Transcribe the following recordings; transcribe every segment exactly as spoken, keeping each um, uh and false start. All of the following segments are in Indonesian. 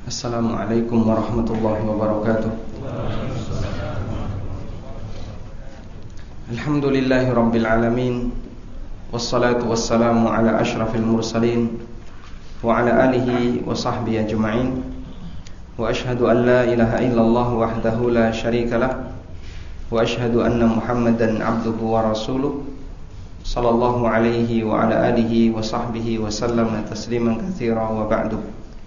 Assalamualaikum warahmatullahi wabarakatuh. Alhamdulillahi rabbil alamin, wassalatu wassalamu ala ashrafil mursalin wa ala alihi wa sahbihi ajma'in. Wa ashhadu an la ilaha illallah wahdahu la syarika lah, wa ashhadu anna Muhammadan abduhu wa rasuluh sallallahu alaihi wa ala alihi wa sahbihi wa sallama tasliman katsira wa ba'du.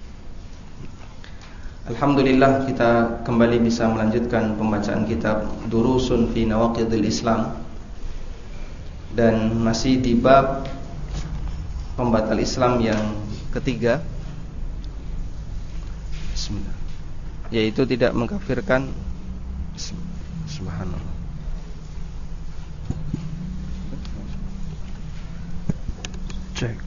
Alhamdulillah, kita kembali bisa melanjutkan pembacaan kitab Durusun fi Nawaqidil Islam, dan masih di bab pembatal Islam yang ketiga, Bismillah, yaitu tidak mengkafirkan. Subhanallah. Cek.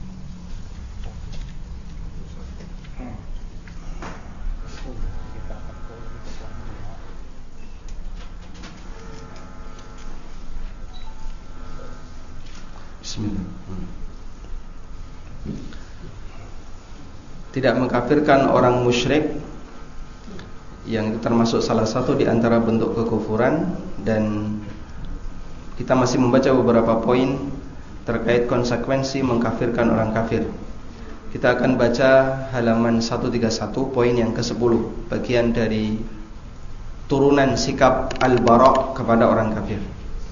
Tidak mengkafirkan orang musyrik, yang itu termasuk salah satu di antara bentuk kekufuran. Dan kita masih membaca beberapa poin terkait konsekuensi mengkafirkan orang kafir. Kita akan baca halaman seratus tiga puluh satu, poin yang kesepuluh, bagian dari turunan sikap al-bara' kepada orang kafir.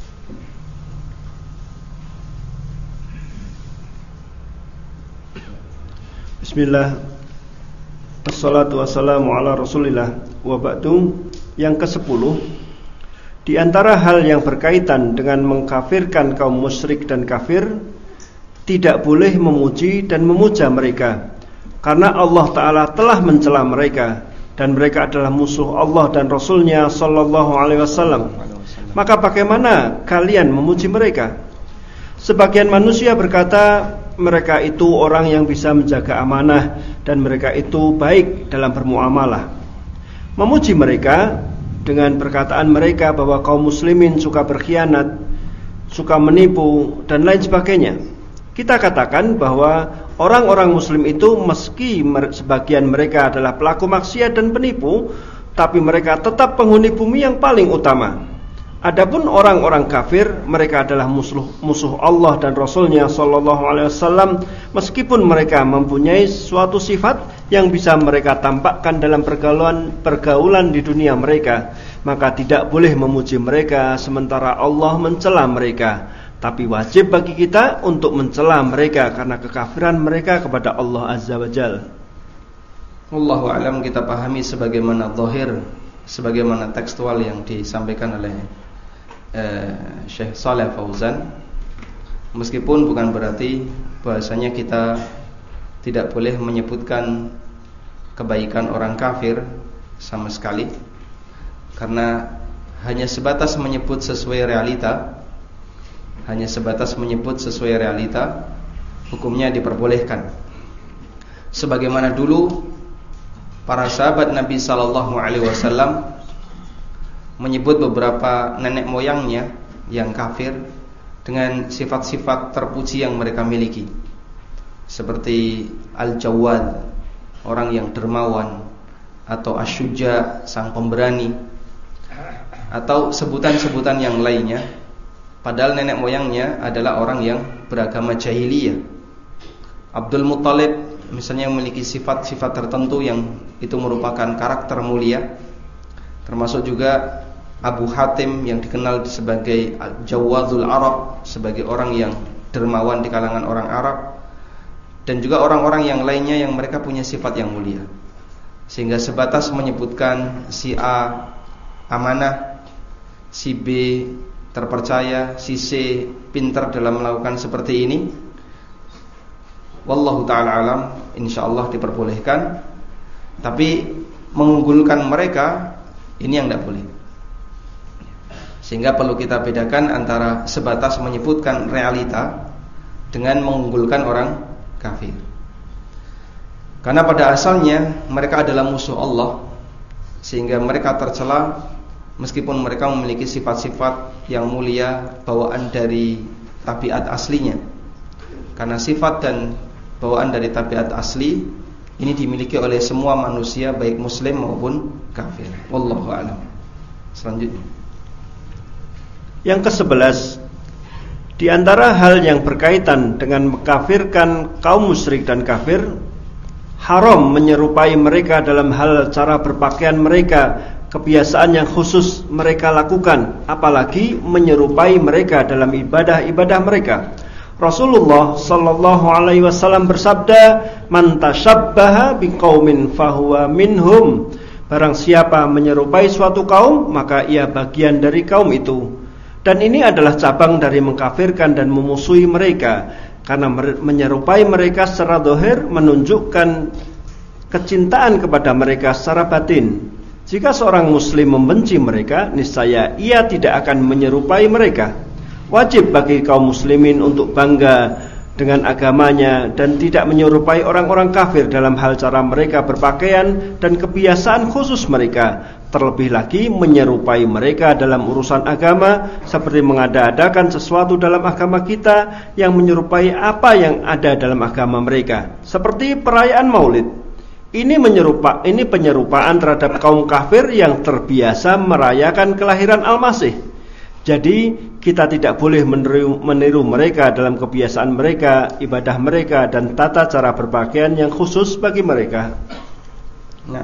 Bismillah, assalatu wassalamu ala rasulillah, wa ba'du. Yang kesepuluh, di antara hal yang berkaitan dengan mengkafirkan kaum musyrik dan kafir, tidak boleh memuji dan memuja mereka, karena Allah Ta'ala telah mencela mereka, dan mereka adalah musuh Allah dan Rasulnya Sallallahu Alaihi Wasallam. Maka bagaimana kalian memuji mereka? Sebagian manusia berkata, mereka itu orang yang bisa menjaga amanah, dan mereka itu baik dalam bermuamalah. Memuji mereka dengan perkataan mereka bahwa kaum muslimin suka berkhianat, suka menipu, dan lain sebagainya. Kita katakan bahwa orang-orang muslim itu, meski sebagian mereka adalah pelaku maksiat dan penipu, tapi mereka tetap penghuni bumi yang paling utama. Adapun orang-orang kafir, mereka adalah musuh, musuh Allah dan Rasulnya Sallallahu Alaihi Wasallam, meskipun mereka mempunyai suatu sifat yang bisa mereka tampakkan dalam pergaulan, pergaulan di dunia mereka. Maka tidak boleh memuji mereka sementara Allah mencela mereka. Tapi wajib bagi kita untuk mencela mereka karena kekafiran mereka kepada Allah Azza wa Jalla. Wallahu a'lam. Kita pahami sebagaimana zahir, sebagaimana tekstual yang disampaikan oleh Uh, Syekh Shalih Fauzan, meskipun bukan berarti bahasanya kita tidak boleh menyebutkan kebaikan orang kafir sama sekali, karena hanya sebatas menyebut sesuai realita, hanya sebatas menyebut sesuai realita, hukumnya diperbolehkan. Sebagaimana dulu para sahabat Nabi Sallallahu Alaihi Wasallam menyebut beberapa nenek moyangnya yang kafir dengan sifat-sifat terpuji yang mereka miliki, seperti Al-Jawad, orang yang dermawan, atau Asy-Syuja, sang pemberani, atau sebutan-sebutan yang lainnya. Padahal nenek moyangnya adalah orang yang beragama jahiliyah. Abdul Muttalib misalnya memiliki sifat-sifat tertentu yang itu merupakan karakter mulia, termasuk juga Abu Hatim yang dikenal sebagai Jawadul Arab, sebagai orang yang dermawan di kalangan orang Arab, dan juga orang-orang yang lainnya yang mereka punya sifat yang mulia. Sehingga sebatas menyebutkan si A amanah, si B terpercaya, si C pintar dalam melakukan seperti ini, wallahu ta'ala alam, insyaallah diperbolehkan. Tapi mengunggulkan mereka, ini yang tidak boleh. Sehingga perlu kita bedakan antara sebatas menyebutkan realita dengan mengunggulkan orang kafir. Karena pada asalnya mereka adalah musuh Allah, sehingga mereka tercela meskipun mereka memiliki sifat-sifat yang mulia, bawaan dari tabiat aslinya. Karena sifat dan bawaan dari tabiat asli ini dimiliki oleh semua manusia baik muslim maupun kafir. Wallahu a'lam. Selanjutnya, yang kesebelas, di antara hal yang berkaitan dengan mengkafirkan kaum musyrik dan kafir, haram menyerupai mereka dalam hal cara berpakaian mereka, kebiasaan yang khusus mereka lakukan, apalagi menyerupai mereka dalam ibadah-ibadah mereka. Rasulullah sallallahu alaihi wasallam bersabda, "Man tashabbaha biqaumin fahuwa minhum." Barang siapa menyerupai suatu kaum, maka ia bagian dari kaum itu. Dan ini adalah cabang dari mengkafirkan dan memusuhi mereka, karena menyerupai mereka secara zahir menunjukkan kecintaan kepada mereka secara batin. Jika seorang muslim membenci mereka, niscaya ia tidak akan menyerupai mereka. Wajib bagi kaum muslimin untuk bangga dengan agamanya dan tidak menyerupai orang-orang kafir dalam hal cara mereka berpakaian dan kebiasaan khusus mereka. Terlebih lagi menyerupai mereka dalam urusan agama, seperti mengada-adakan sesuatu dalam agama kita yang menyerupai apa yang ada dalam agama mereka, seperti perayaan Maulid. Ini menyerupa, ini penyerupaan terhadap kaum kafir yang terbiasa merayakan kelahiran Al-Masih. Jadi kita tidak boleh meniru, meniru mereka dalam kebiasaan mereka, ibadah mereka, dan tata cara berpakaian yang khusus bagi mereka. Nah,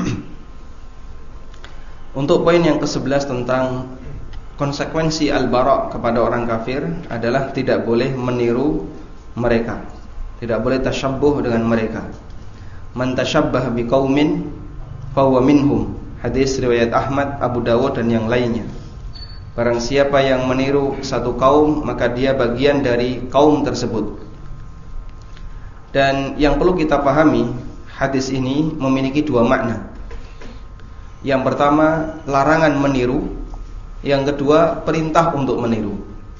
untuk poin yang kesebelas tentang konsekuensi al-bara' kepada orang kafir adalah tidak boleh meniru mereka, tidak boleh tasyabbuh dengan mereka. Man tashabbaha biqaumin fahuwa minhum. Hadis riwayat Ahmad, Abu Dawud dan yang lainnya. Barang siapa yang meniru satu kaum, maka dia bagian dari kaum tersebut. Dan yang perlu kita pahami, hadis ini memiliki dua makna. Yang pertama, larangan meniru. Yang kedua, perintah untuk meniru.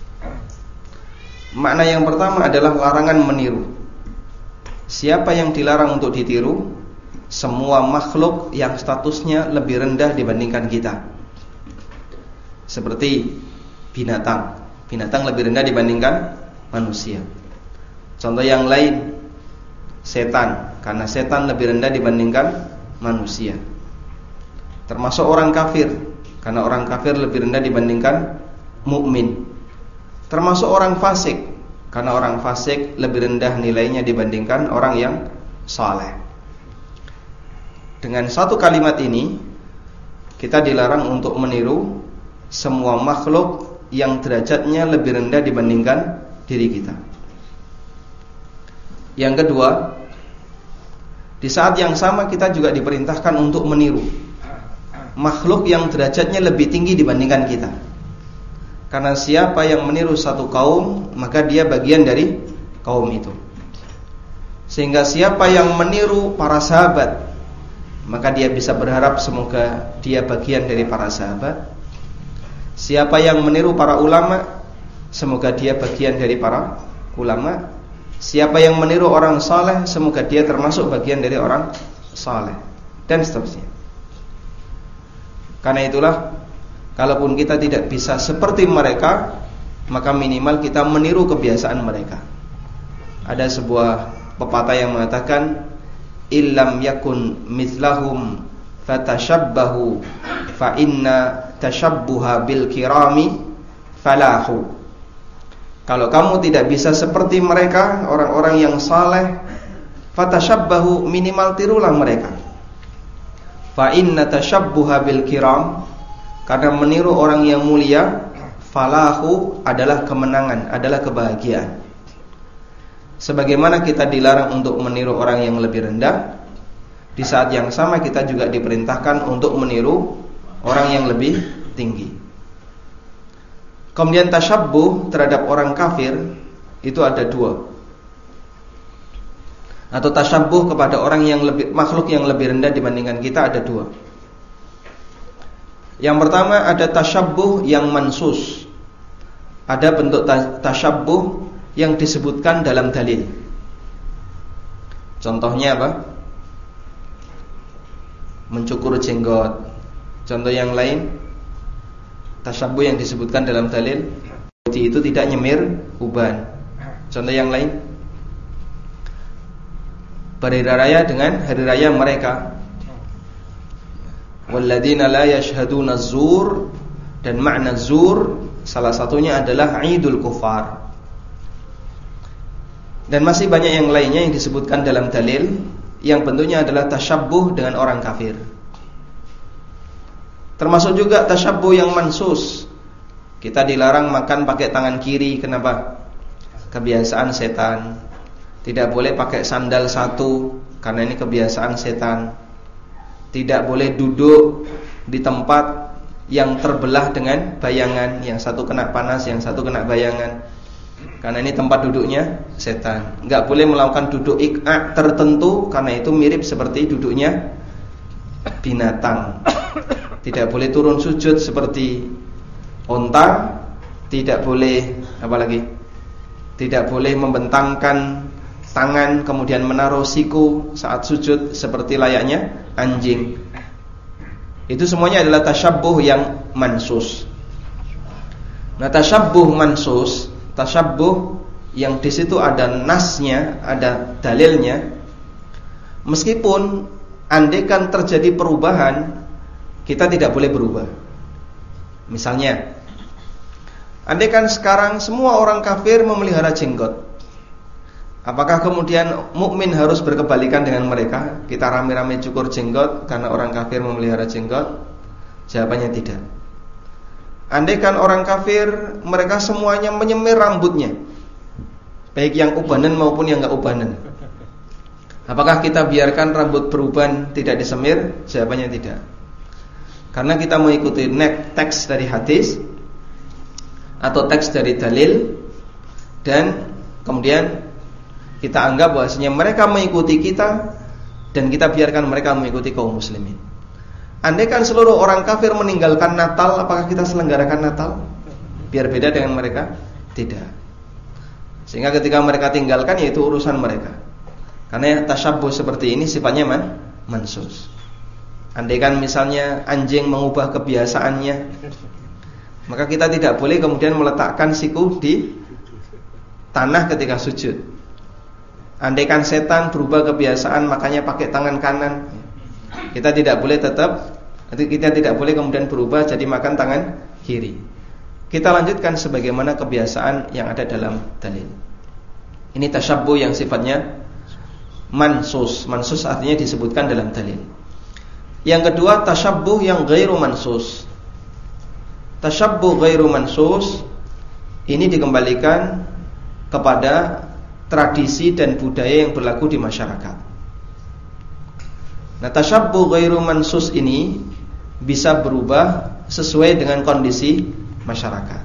Makna yang pertama adalah larangan meniru. Siapa yang dilarang untuk ditiru? Semua makhluk yang statusnya lebih rendah dibandingkan kita. Seperti binatang. Binatang lebih rendah dibandingkan manusia. Contoh yang lain, setan. Karena setan lebih rendah dibandingkan manusia. Termasuk orang kafir, karena orang kafir lebih rendah dibandingkan mukmin. Termasuk orang fasik, karena orang fasik lebih rendah nilainya dibandingkan orang yang saleh. Dengan satu kalimat ini, kita dilarang untuk meniru semua makhluk yang derajatnya lebih rendah dibandingkan diri kita. Yang kedua, di saat yang sama kita juga diperintahkan untuk meniru makhluk yang derajatnya lebih tinggi dibandingkan kita. Karena siapa yang meniru satu kaum, maka dia bagian dari kaum itu. Sehingga siapa yang meniru para sahabat, maka dia bisa berharap semoga dia bagian dari para sahabat. Siapa yang meniru para ulama, semoga dia bagian dari para ulama. Siapa yang meniru orang saleh, semoga dia termasuk bagian dari orang saleh, dan seterusnya. Karena itulah, kalaupun kita tidak bisa seperti mereka, maka minimal kita meniru kebiasaan mereka. Ada sebuah pepatah yang mengatakan, illam yakun mithlahum fatashabbahu fa inna tashabbuha bil kirami falahu. Kalau kamu tidak bisa seperti mereka, orang-orang yang saleh, fatashabbahu, minimal tirulah mereka. Fa inna tashabbuha bil kiram, karena meniru orang yang mulia, falahu adalah kemenangan, adalah kebahagiaan. Sebagaimana kita dilarang untuk meniru orang yang lebih rendah, di saat yang sama kita juga diperintahkan untuk meniru orang yang lebih tinggi. Kemudian tasyabbuh terhadap orang kafir itu ada dua. Atau tasyabbuh kepada orang yang lebih, makhluk yang lebih rendah dibandingkan kita ada dua. Yang pertama ada tasyabbuh yang mansus. Ada bentuk tasyabbuh yang disebutkan dalam dalil. Contohnya apa? Mencukur jenggot. Contoh yang lain, tasyabbuh yang disebutkan dalam dalil, itu tidak nyemir uban. Contoh yang lain, berhari raya dengan hari raya mereka. Walladzina la yashhaduna az-zur, dan makna zur salah satunya adalah Idul Kufar. Dan masih banyak yang lainnya yang disebutkan dalam dalil yang bentuknya adalah tasyabbuh dengan orang kafir. Termasuk juga tasyabbuh yang mansus. Kita dilarang makan pakai tangan kiri. Kenapa? Kebiasaan setan. Tidak boleh pakai sandal satu, karena ini kebiasaan setan. Tidak boleh duduk di tempat yang terbelah dengan bayangan, yang satu kena panas, yang satu kena bayangan, karena ini tempat duduknya setan. Enggak boleh melakukan duduk ik'a tertentu, karena itu mirip seperti duduknya binatang. Tidak boleh turun sujud seperti onta. Tidak boleh apa lagi? Tidak boleh membentangkan tangan kemudian menaruh siku saat sujud seperti layaknya anjing. Itu semuanya adalah tasyabbuh yang mansus. Nah, tasyabbuh mansus, tasyabbuh yang di situ ada nasnya, ada dalilnya. Meskipun andaikan terjadi perubahan, kita tidak boleh berubah. Misalnya, andaikan sekarang semua orang kafir memelihara jenggot, apakah kemudian mukmin harus berkebalikan dengan mereka? Kita rame-rame cukur jenggot karena orang kafir memelihara jenggot? Jawabannya tidak. Andaikan orang kafir mereka semuanya menyemir rambutnya, baik yang ubanan maupun yang enggak ubanan, apakah kita biarkan rambut beruban tidak disemir? Jawabannya tidak. Karena kita mengikuti teks dari hadis atau teks dari dalil, dan kemudian kita anggap bahwasanya mereka mengikuti kita dan kita biarkan mereka mengikuti kaum muslimin. Andaikan seluruh orang kafir meninggalkan Natal, apakah kita selenggarakan Natal biar beda dengan mereka? Tidak. Sehingga ketika mereka tinggalkan, yaitu urusan mereka. Karena tasyabbuh seperti ini sifatnya man, mansus. Andaikan misalnya anjing mengubah kebiasaannya, maka kita tidak boleh kemudian meletakkan siku di tanah ketika sujud. Andaikan setan berubah kebiasaan makanya pakai tangan kanan, kita tidak boleh tetap kita tidak boleh kemudian berubah jadi makan tangan kiri. Kita lanjutkan sebagaimana kebiasaan yang ada dalam dalil. Ini tasyabbuh yang sifatnya mansus. Mansus artinya disebutkan dalam dalil. Yang kedua, tasyabbuh yang ghairu mansus. Tasyabbuh ghairu mansus ini dikembalikan kepada tradisi dan budaya yang berlaku di masyarakat. Nah, tasyabbuh ghairu mansus ini bisa berubah sesuai dengan kondisi masyarakat.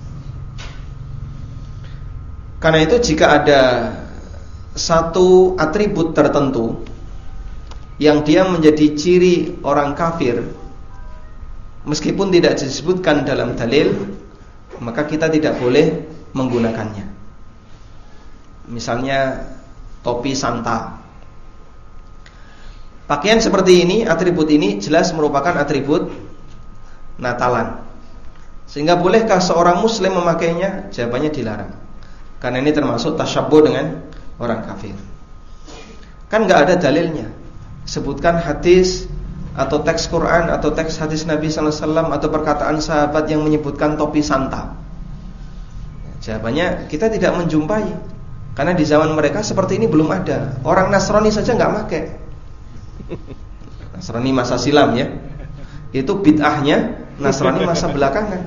Karena itu jika ada satu atribut tertentu yang dia menjadi ciri orang kafir, meskipun tidak disebutkan dalam dalil, maka kita tidak boleh menggunakannya. Misalnya topi Santa. Pakaian seperti ini, atribut ini jelas merupakan atribut Natalan. Sehingga bolehkah seorang muslim memakainya? Jawabannya dilarang. Karena ini termasuk tasyabbuh dengan orang kafir. Kan enggak ada dalilnya. Sebutkan hadis atau teks Quran atau teks hadis Nabi sallallahu alaihi wasallam atau perkataan sahabat yang menyebutkan topi Santa. Jawabannya kita tidak menjumpai. Karena di zaman mereka seperti ini belum ada. Orang Nasrani saja enggak pakai. Nasrani masa silam ya. Itu bid'ahnya Nasrani masa belakangan.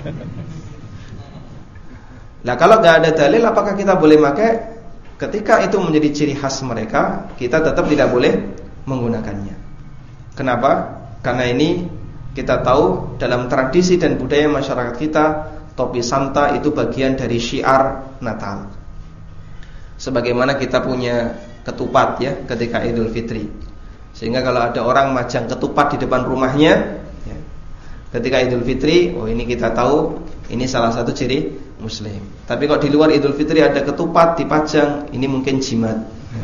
Nah, kalau enggak ada dalil, apakah kita boleh pakai? Ketika itu menjadi ciri khas mereka, kita tetap tidak boleh menggunakannya. Kenapa? Karena ini kita tahu dalam tradisi dan budaya masyarakat kita, topi Santa itu bagian dari syiar Natal. Sebagaimana kita punya ketupat ya ketika Idul Fitri. Sehingga kalau ada orang majang ketupat di depan rumahnya ya, ketika Idul Fitri, oh ini kita tahu ini salah satu ciri muslim. Tapi kalau di luar Idul Fitri ada ketupat dipajang, ini mungkin jimat.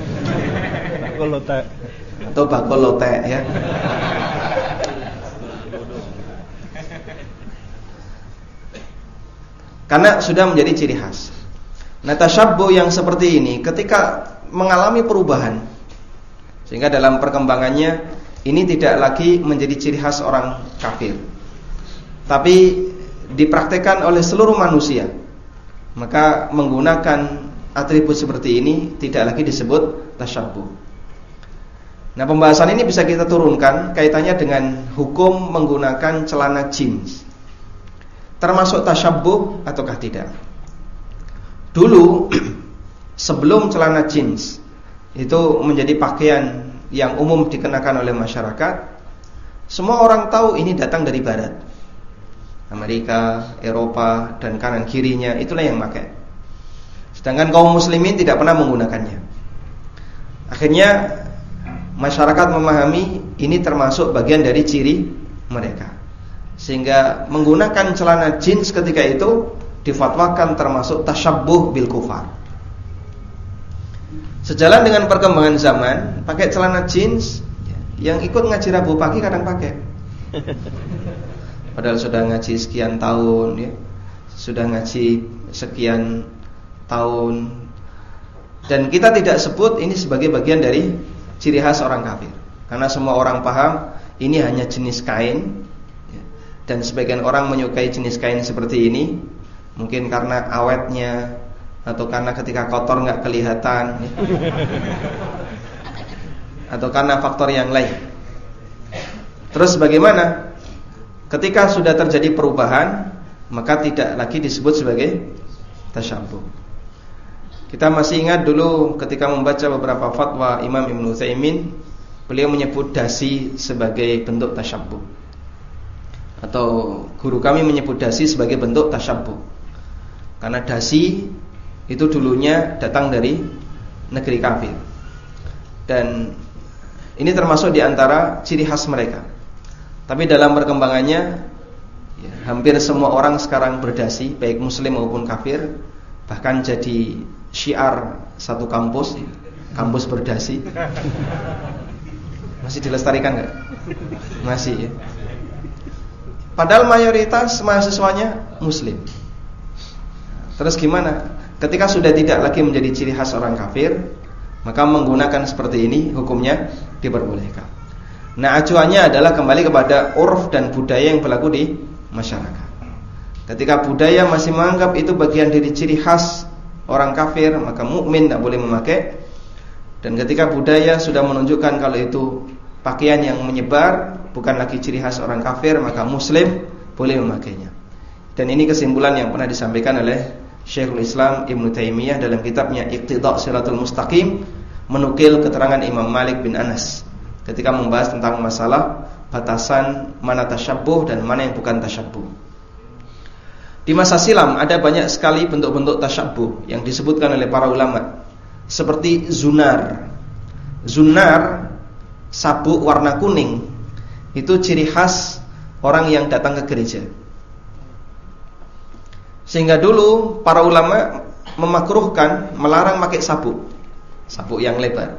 Atau bakul lotek ya. Karena sudah menjadi ciri khas. Nah, tasyabbuh yang seperti ini ketika mengalami perubahan, Sehingga dalam perkembangannya ini tidak lagi menjadi ciri khas orang kafir, tapi dipraktekkan oleh seluruh manusia. Maka menggunakan atribut seperti ini tidak lagi disebut tasyabbuh. Nah, pembahasan ini bisa kita turunkan kaitannya dengan hukum menggunakan celana jeans. Termasuk tasyabbuh ataukah tidak? Dulu sebelum celana jeans itu menjadi pakaian yang umum dikenakan oleh masyarakat, semua orang tahu ini datang dari barat. Amerika, Eropa, dan kanan kirinya itulah yang pakai. Sedangkan kaum muslimin tidak pernah menggunakannya. Akhirnya masyarakat memahami ini termasuk bagian dari ciri mereka, sehingga menggunakan celana jeans ketika itu difatwakan termasuk tasyabbuh bil kufar. Sejalan dengan perkembangan zaman, pakai celana jeans, yang ikut ngaji Rabu pagi kadang pakai. Padahal sudah ngaji sekian tahun, ya, sudah ngaji sekian tahun, dan kita tidak sebut ini sebagai bagian dari ciri khas orang kafir, karena semua orang paham ini hanya jenis kain, ya, dan sebagian orang menyukai jenis kain seperti ini, mungkin karena awetnya, atau karena ketika kotor nggak kelihatan, ya, atau karena faktor yang lain. Terus bagaimana? Ketika sudah terjadi perubahan, maka tidak lagi disebut sebagai tasyabbuh. Kita masih ingat dulu ketika membaca beberapa fatwa Imam Ibnu Utsaimin, beliau menyebut dasi sebagai bentuk tasyabbuh, atau guru kami menyebut dasi sebagai bentuk tasyabbuh, karena dasi itu dulunya datang dari negeri kafir, dan ini termasuk diantara ciri khas mereka. Tapi dalam perkembangannya, ya, hampir semua orang sekarang berdasi, baik muslim maupun kafir. Bahkan jadi syiar satu kampus, kampus berdasi. Masih dilestarikan nggak? Masih, ya. Padahal mayoritas mahasiswanya muslim. Terus gimana? Ketika sudah tidak lagi menjadi ciri khas orang kafir, maka menggunakan seperti ini hukumnya diperbolehkan. Nah, acuannya adalah kembali kepada urf dan budaya yang berlaku di masyarakat. Ketika budaya masih menganggap itu bagian dari ciri khas orang kafir, maka mukmin tidak boleh memakai. Dan ketika budaya sudah menunjukkan kalau itu pakaian yang menyebar, bukan lagi ciri khas orang kafir, maka muslim boleh memakainya. Dan ini kesimpulan yang pernah disampaikan oleh Syekhul Islam Ibnu Taimiyah dalam kitabnya Iqtida' Shiratal Mustaqim, menukil keterangan Imam Malik bin Anas ketika membahas tentang masalah batasan mana tasyabbuh dan mana yang bukan tasyabbuh. Di masa silam ada banyak sekali bentuk-bentuk tasyabbuh yang disebutkan oleh para ulama, seperti zunar. Zunar, sabuk warna kuning, itu ciri khas orang yang datang ke gereja. Sehingga dulu para ulama memakruhkan, melarang pakai sabuk, sabuk yang lebar.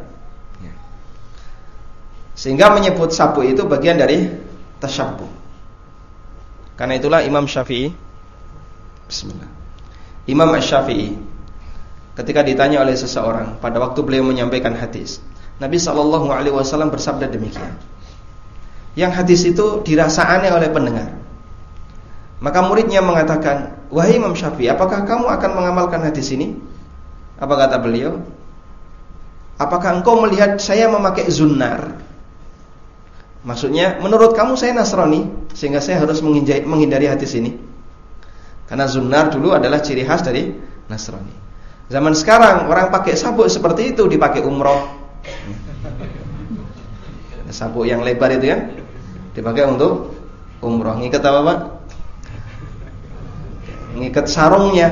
Sehingga menyebut sabuk itu bagian dari tasyabbuh. Karena itulah Imam Syafi'i, Bismillah, Imam Asy-Syafi'i ketika ditanya oleh seseorang pada waktu beliau menyampaikan hadis, Nabi shallallahu alaihi wasallam bersabda demikian. Yang hadis itu dirasa aneh oleh pendengar. Maka muridnya mengatakan, wahai Imam Syafi'i, apakah kamu akan mengamalkan hadis ini? Apa kata beliau? Apakah engkau melihat saya memakai zunnar? Maksudnya, menurut kamu saya Nasrani, sehingga saya harus menghindari hadis ini. Karena zunnar dulu adalah ciri khas dari Nasrani. Zaman sekarang orang pakai sabuk seperti itu, dipakai umroh. Sabuk yang lebar itu kan dipakai untuk umroh. Ngikat apa Pak? Ngikat sarungnya.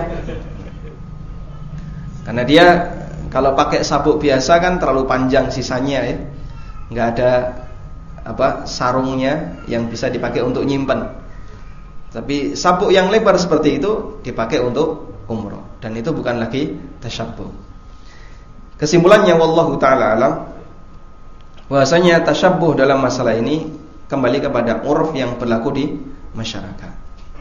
Karena dia kalau pakai sabuk biasa kan terlalu panjang sisanya, ya, nggak ada apa sarungnya yang bisa dipakai untuk nyimpen. Tapi sabuk yang lebar seperti itu dipakai untuk umroh, dan itu bukan lagi tasyabbuh. Kesimpulannya wallahu taala alam, bahwasanya tasyabbuh dalam masalah ini kembali kepada urf yang berlaku di masyarakat.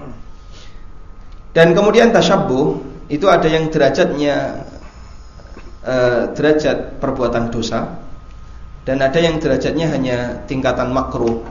Dan kemudian tasyabbuh itu ada yang derajatnya eh, derajat perbuatan dosa, dan ada yang derajatnya hanya tingkatan makruh.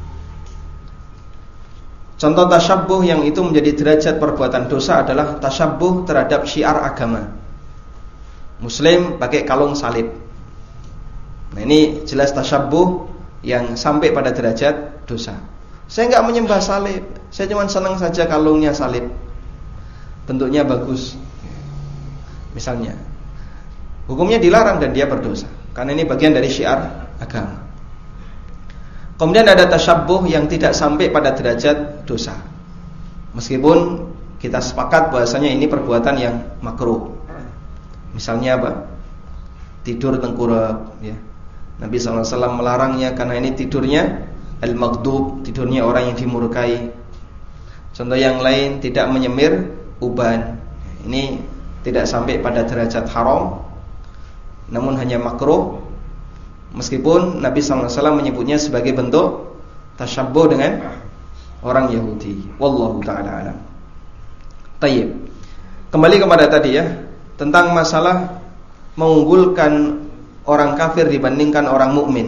Contoh tasyabbuh yang itu menjadi derajat perbuatan dosa adalah tasyabbuh terhadap syiar agama. Muslim pakai kalung salib. Nah, ini jelas tasyabbuh yang sampai pada derajat dosa. Saya enggak menyembah salib, saya cuma senang saja kalungnya salib, bentuknya bagus, misalnya. Hukumnya dilarang dan dia berdosa, karena ini bagian dari syiar agama. Kemudian ada tasyabbuh yang tidak sampai pada derajat dosa, meskipun kita sepakat bahwasanya ini perbuatan yang makruh. Misalnya apa? Tidur tengkurap, ya. Nabi shallallahu alaihi wasallam melarangnya karena ini tidurnya al-maghdub, tidurnya orang yang dimurkai. Contoh yang lain, tidak menyemir uban. Ini tidak sampai pada derajat haram, namun hanya makruh, meskipun Nabi shallallahu alaihi wasallam menyebutnya sebagai bentuk tasyabbuh dengan orang Yahudi. Wallahu ta'ala alam. Tayyib. Kembali kepada tadi ya, tentang masalah mengunggulkan orang kafir dibandingkan orang mukmin.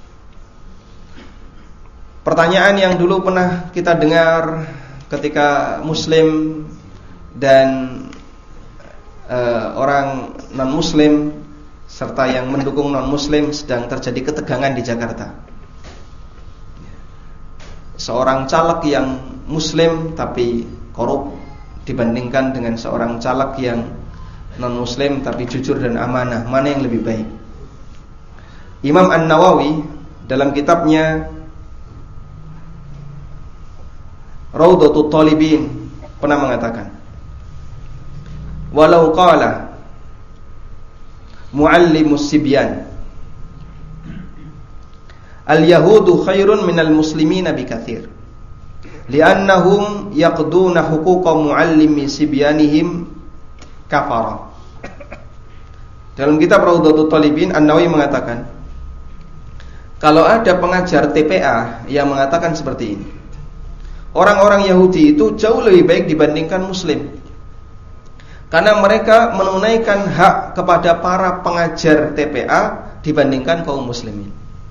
Pertanyaan yang dulu pernah kita dengar ketika Muslim dan uh, orang non-Muslim serta yang mendukung non-Muslim sedang terjadi ketegangan di Jakarta. Seorang caleg yang Muslim tapi korup dibandingkan dengan seorang caleg yang non-Muslim tapi jujur dan amanah, mana yang lebih baik? Imam An-Nawawi dalam kitabnya Raudhatul Talibin pernah mengatakan, walau qala muallimus sibyan al-yahudu khairun minal muslimina bikathir li'annahum yaqduna huquqa muallimi sibyanihim kafara. Dalam kitab Raudhatul Talibin, An-Nawawi mengatakan, kalau ada pengajar T P A yang mengatakan seperti ini, orang-orang Yahudi itu jauh lebih baik dibandingkan Muslim, karena mereka menunaikan hak kepada para pengajar T P A dibandingkan kaum muslimin.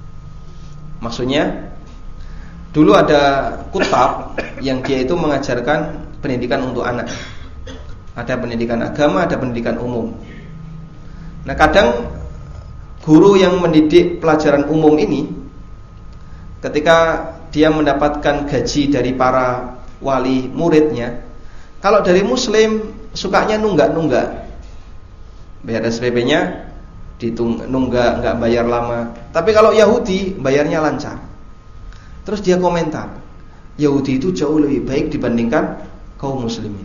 Maksudnya, dulu ada kutab yang dia itu mengajarkan pendidikan untuk anak. Ada pendidikan agama, ada pendidikan umum. Nah, kadang guru yang mendidik pelajaran umum ini, ketika dia mendapatkan gaji dari para wali muridnya, kalau dari Muslim sukanya nunggak-nunggak, bayar S P P-nya ditunggu, nggak bayar lama. Tapi kalau Yahudi bayarnya lancar. Terus dia komentar, Yahudi itu jauh lebih baik dibandingkan kaum muslimin.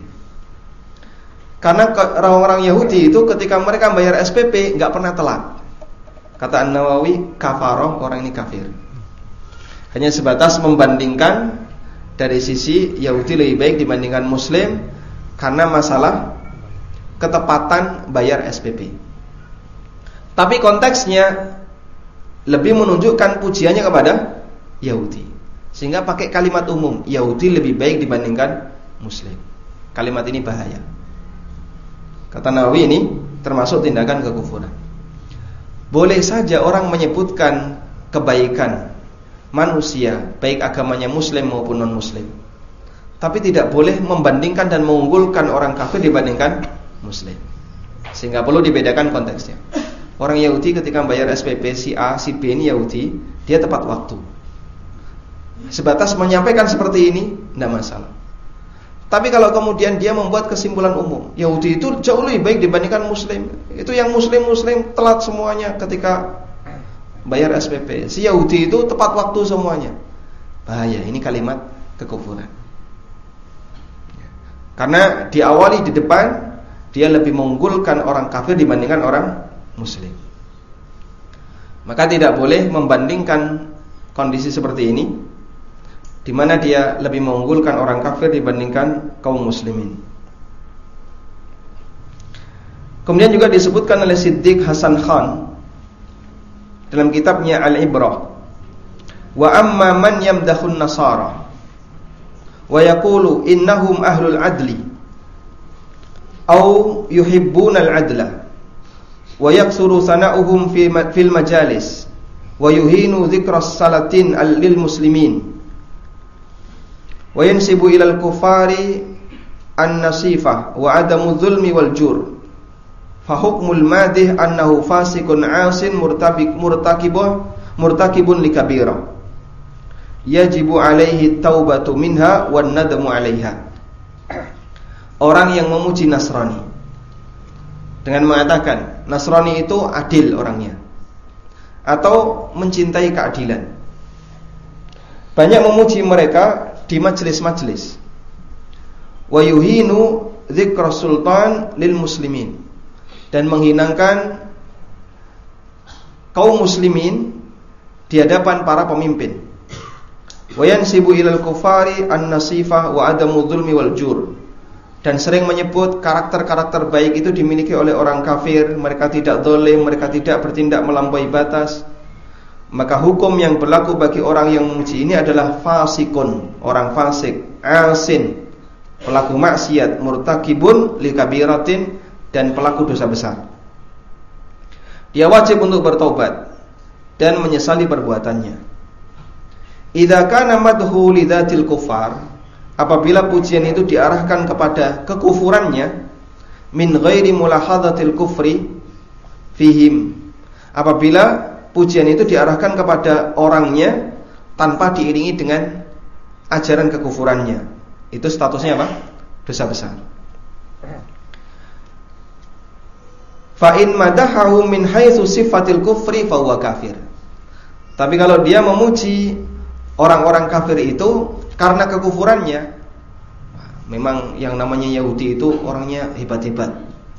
Karena orang-orang Yahudi itu ketika mereka bayar S P P nggak pernah telat. Kata An-Nawawi, kafaroh, orang ini kafir. Hanya sebatas membandingkan dari sisi Yahudi lebih baik dibandingkan Muslim karena masalah ketepatan bayar S P P. Tapi konteksnya lebih menunjukkan pujiannya kepada Yahudi, sehingga pakai kalimat umum, Yahudi lebih baik dibandingkan Muslim. Kalimat ini bahaya. Kata Nawawi, ini termasuk tindakan kekufuran. Boleh saja orang menyebutkan kebaikan manusia, baik agamanya Muslim maupun non-Muslim, tapi tidak boleh membandingkan dan mengunggulkan orang kafir dibandingkan Muslim. Sehingga perlu dibedakan konteksnya. Orang Yahudi ketika bayar S P P, si A, si B ini Yahudi, dia tepat waktu. Sebatas menyampaikan seperti ini, tidak masalah. Tapi kalau kemudian dia membuat kesimpulan umum, Yahudi itu jauh lebih baik dibandingkan Muslim, itu yang Muslim-Muslim telat semuanya ketika bayar S P P, si Yahudi itu tepat waktu semuanya. Bahaya, ini kalimat kekufuran. Karena diawali di depan, dia lebih mengunggulkan orang kafir dibandingkan orang Muslim. Maka tidak boleh membandingkan kondisi seperti ini, di mana dia lebih mengunggulkan orang kafir dibandingkan kaum muslimin. Kemudian juga disebutkan oleh Siddiq Hasan Khan dalam kitabnya Al-Ibrah, wa amma man yamdahun nasara wa yaqulu innahum ahlul adli au yuhibbuna al-adla wa yaksuru sana'uhum fil majalis wa yuhinu dzikras salatin lil muslimin wa yansibu ilal kufari an-nasifah wa adamu dzulmi wal jur fa hukmul madih annahu fasikun 'asin murtabik murtakibuh murtakibun likabira yajibu alaihi taubatu minha wan nadamu 'alaiha. Orang yang memuji Nasrani dengan mengatakan Nasrani itu adil orangnya atau mencintai keadilan, banyak memuji mereka di majelis-majelis, wa yuhinu dzikras sultan lil muslimin, dan menghinakan kaum muslimin di hadapan para pemimpin, wa yansibu ilal kufari an-nasifah wa adamu dzulmi wal jur, dan sering menyebut karakter-karakter baik itu dimiliki oleh orang kafir, mereka tidak zalim, mereka tidak bertindak melampaui batas. Maka hukum yang berlaku bagi orang yang memuji ini adalah fasikun, orang fasik, asin, pelaku maksiat, murtakibun likabiratin, dan pelaku dosa besar. Dia wajib untuk bertobat dan menyesali perbuatannya. Idza kana madhu lidzatil kufar, apabila pujian itu diarahkan kepada kekufurannya, min ghairi mulahadzatil kufri fihim, apabila pujian itu diarahkan kepada orangnya tanpa diiringi dengan ajaran kekufurannya, itu statusnya apa? Dosa besar. Fa in madahahu min haitsu sifatil kufri fa huwa kafir. Tapi kalau dia memuji orang-orang kafir itu karena kekufurannya, memang yang namanya Yahudi itu orangnya hebat-hebat,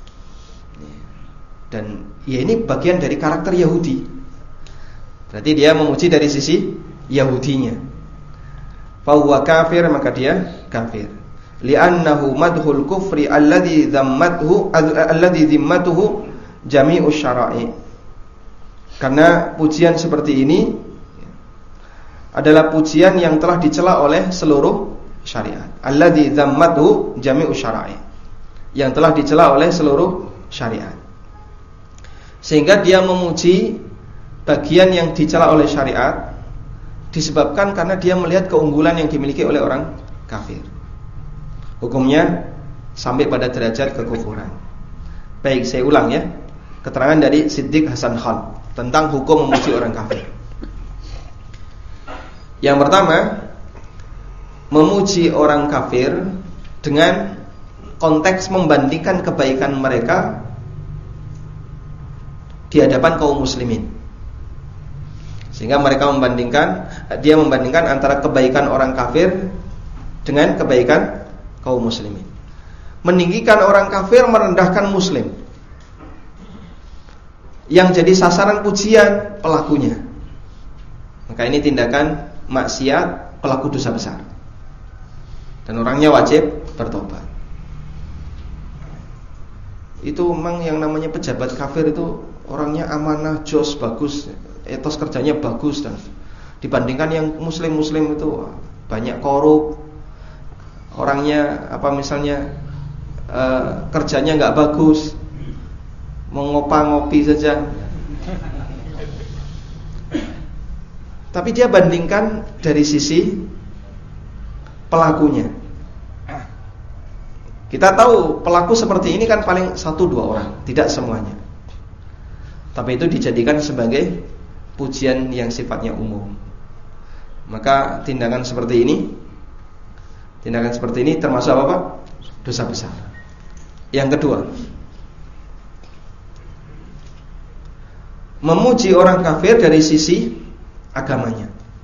dan ya ini bagian dari karakter Yahudi. Berarti dia memuji dari sisi Yahudinya. Fa huwa kafir, maka dia kafir. Li'annahu madhul kufri alladhi dhammathu alladhi dhimmatuhu jami'us syara'i. Karena pujian seperti ini adalah pujian yang telah dicela oleh seluruh syariat. Alladzi dzammathu jami'u syara'i, yang telah dicela oleh seluruh syariat. Sehingga dia memuji bagian yang dicela oleh syariat disebabkan karena dia melihat keunggulan yang dimiliki oleh orang kafir. Hukumnya sampai pada derajat kekufuran. Baik, saya ulang ya. Keterangan dari Siddiq Hasan Khan tentang hukum memuji orang kafir. Yang pertama, memuji orang kafir dengan konteks membandingkan kebaikan mereka di hadapan kaum muslimin. Sehingga mereka membandingkan, dia membandingkan antara kebaikan orang kafir dengan kebaikan kaum muslimin. Meninggikan orang kafir, merendahkan muslim. Yang jadi sasaran pujian pelakunya. Maka ini tindakan maksiat, pelaku dosa besar, dan orangnya wajib bertobat. Itu memang yang namanya pejabat kafir itu orangnya amanah, jos, bagus, etos kerjanya bagus, dan dibandingkan yang muslim-muslim itu banyak korup, orangnya apa misalnya uh, kerjanya nggak bagus, mau ngopa-ngopi saja. Tapi dia bandingkan dari sisi pelakunya. Kita tahu pelaku seperti ini kan paling satu dua orang, tidak semuanya. Tapi itu dijadikan sebagai pujian yang sifatnya umum. Maka tindakan seperti ini, tindakan seperti ini termasuk apa, Pak? Dosa besar. Yang kedua, memuji orang kafir dari sisi agamanya.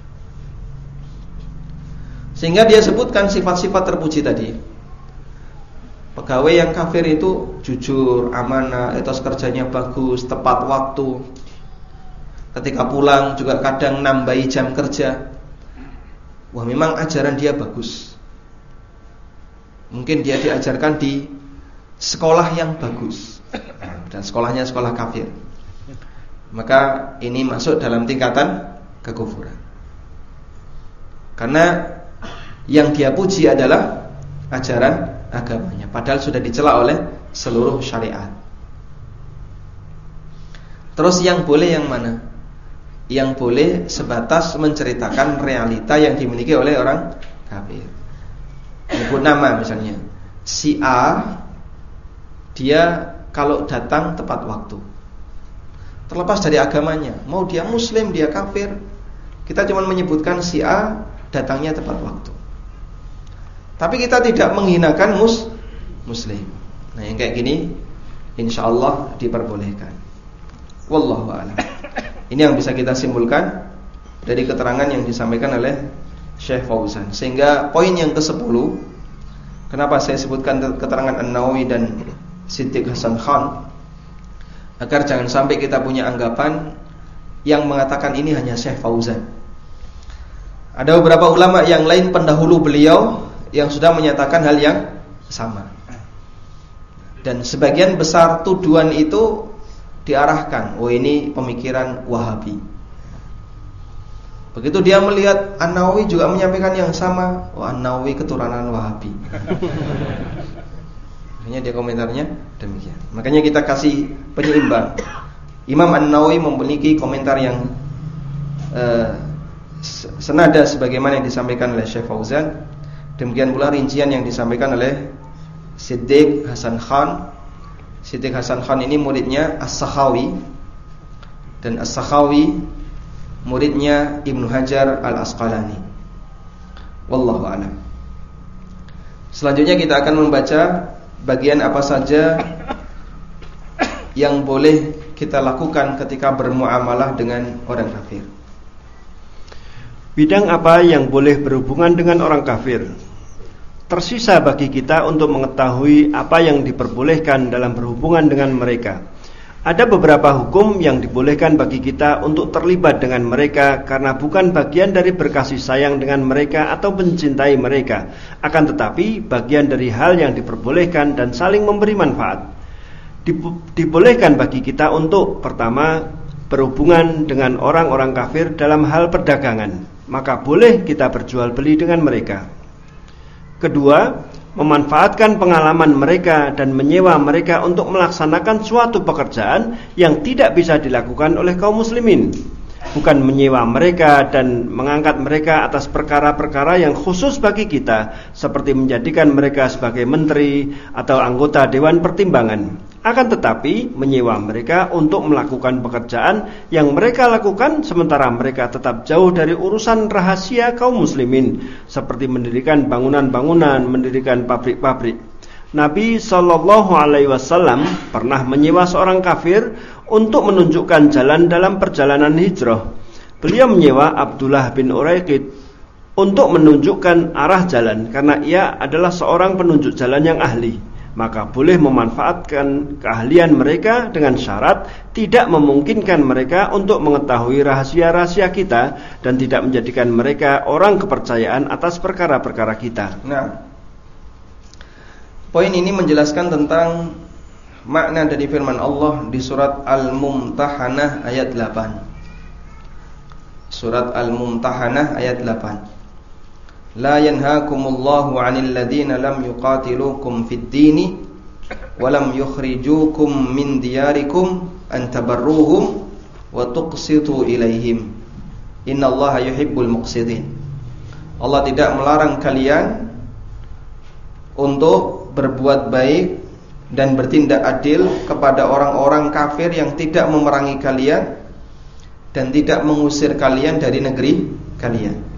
Sehingga dia sebutkan sifat-sifat terpuji tadi. Pegawai yang kafir itu jujur, amanah, etos kerjanya bagus, tepat waktu. Ketika pulang juga kadang nambahi jam kerja. Wah, memang ajaran dia bagus. Mungkin dia diajarkan di sekolah yang bagus, dan sekolahnya sekolah kafir. Maka ini masuk dalam tingkatan kekufuran. Karena yang dia puji adalah ajaran agamanya, padahal sudah dicela oleh seluruh syariat. Terus yang boleh yang mana? yang boleh sebatas menceritakan realita yang dimiliki oleh orang kafir. Menyebut nama misalnya, si A, dia kalau datang tepat waktu, terlepas dari agamanya, mau dia muslim, dia kafir, kita cuma menyebutkan si A datangnya tepat waktu. Tapi kita tidak menghinakan mus muslim. Nah yang kayak gini insyaallah diperbolehkan. Wallahu a'lam. Ini yang bisa kita simpulkan dari keterangan yang disampaikan oleh Syekh Fauzan. Sehingga poin yang kesepuluh, kenapa saya sebutkan keterangan An-Nawawi dan Siddiq Hasan Khan, agar jangan sampai kita punya anggapan yang mengatakan ini hanya Syekh Fauzan. Ada beberapa ulama yang lain pendahulu beliau yang sudah menyatakan hal yang sama. Dan sebagian besar tuduhan itu diarahkan, oh ini pemikiran Wahabi. Begitu dia melihat An-Nawawi juga menyampaikan yang sama, oh An-Nawawi keturunan Wahabi. Makanya dia komentarnya demikian. Makanya kita kasih penyeimbang. Imam An-Nawawi memiliki komentar yang uh, senada sebagaimana yang disampaikan oleh Syekh Fauzan. Demikian pula rincian yang disampaikan oleh Siddiq Hasan Khan. Siddiq Hasan Khan ini muridnya As-Sakhawi, dan As-Sakhawi muridnya Ibnu Hajar Al-Asqalani. Wallahu a'lam. Selanjutnya kita akan membaca bagian apa saja yang boleh kita lakukan ketika bermuamalah dengan orang kafir. Bidang apa yang boleh berhubungan dengan orang kafir? Tersisa bagi kita untuk mengetahui apa yang diperbolehkan dalam berhubungan dengan mereka. Ada beberapa hukum yang dibolehkan bagi kita untuk terlibat dengan mereka karena bukan bagian dari berkasih sayang dengan mereka atau mencintai mereka, akan tetapi bagian dari hal yang diperbolehkan dan saling memberi manfaat. Dibolehkan bagi kita untuk, pertama, berhubungan dengan orang-orang kafir dalam hal perdagangan, maka boleh kita berjual beli dengan mereka. Kedua, memanfaatkan pengalaman mereka dan menyewa mereka untuk melaksanakan suatu pekerjaan yang tidak bisa dilakukan oleh kaum muslimin. Bukan menyewa mereka dan mengangkat mereka atas perkara-perkara yang khusus bagi kita, seperti menjadikan mereka sebagai menteri atau anggota Dewan Pertimbangan. Akan tetapi menyewa mereka untuk melakukan pekerjaan yang mereka lakukan sementara mereka tetap jauh dari urusan rahasia kaum muslimin, seperti mendirikan bangunan-bangunan, mendirikan pabrik-pabrik. Nabi shallallahu alaihi wasallam pernah menyewa seorang kafir untuk menunjukkan jalan dalam perjalanan hijrah. Beliau menyewa Abdullah bin Uraiqid untuk menunjukkan arah jalan karena ia adalah seorang penunjuk jalan yang ahli. Maka boleh memanfaatkan keahlian mereka dengan syarat tidak memungkinkan mereka untuk mengetahui rahasia-rahasia kita dan tidak menjadikan mereka orang kepercayaan atas perkara-perkara kita. Nah, poin ini menjelaskan tentang makna dari firman Allah di surat Al-Mumtahanah ayat delapan. Surat Al-Mumtahanah ayat delapan. La yanhaakumullahu 'anil ladzina lam yuqatilukum fid dini wa lam yukhrijukum min diyarikum an tabarruhum wa tuqsitu ilaihim. Innallaha yuhibbul muqsitin. Allah tidak melarang kalian untuk berbuat baik dan bertindak adil kepada orang-orang kafir yang tidak memerangi kalian dan tidak mengusir kalian dari negeri kalian.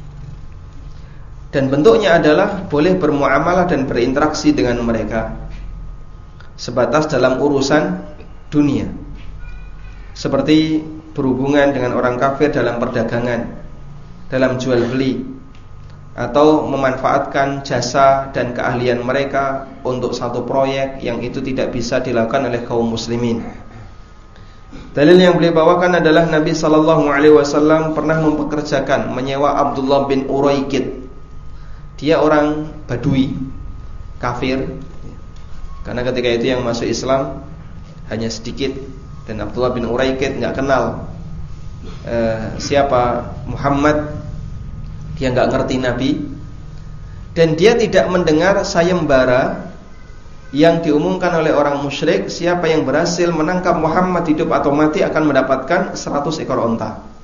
Dan bentuknya adalah boleh bermuamalah dan berinteraksi dengan mereka sebatas dalam urusan dunia, seperti berhubungan dengan orang kafir dalam perdagangan, dalam jual beli, atau memanfaatkan jasa dan keahlian mereka untuk satu proyek yang itu tidak bisa dilakukan oleh kaum muslimin. Dalil yang beliau bawakan adalah Nabi sallallahu alaihi wasallam pernah mempekerjakan, menyewa Abdullah bin Uraiqid. Dia orang Badui, kafir, karena ketika itu yang masuk Islam hanya sedikit, dan Abdullah bin Uraiqid nggak kenal eh, siapa Muhammad, dia nggak ngerti Nabi, dan dia tidak mendengar sayembara yang diumumkan oleh orang musyrik, siapa yang berhasil menangkap Muhammad hidup atau mati akan mendapatkan seratus ekor onta.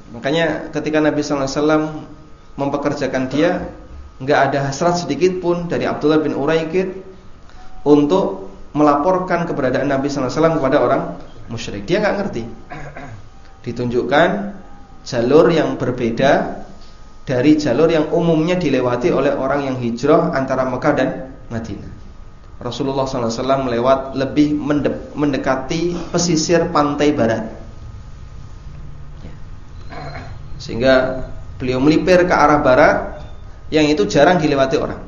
Makanya ketika Nabi sallallahu alaihi wasallam mempekerjakan dia, nggak ada hasrat sedikit pun dari Abdullah bin Uraiqid untuk melaporkan keberadaan Nabi sallallahu alaihi wasallam kepada orang musyrik. Dia nggak ngerti. Ditunjukkan jalur yang berbeda dari jalur yang umumnya dilewati oleh orang yang hijrah antara Mekah dan Madinah. Rasulullah sallallahu alaihi wasallam melewat lebih mendekati pesisir pantai barat, sehingga beliau melipir ke arah barat yang itu jarang dilewati orang.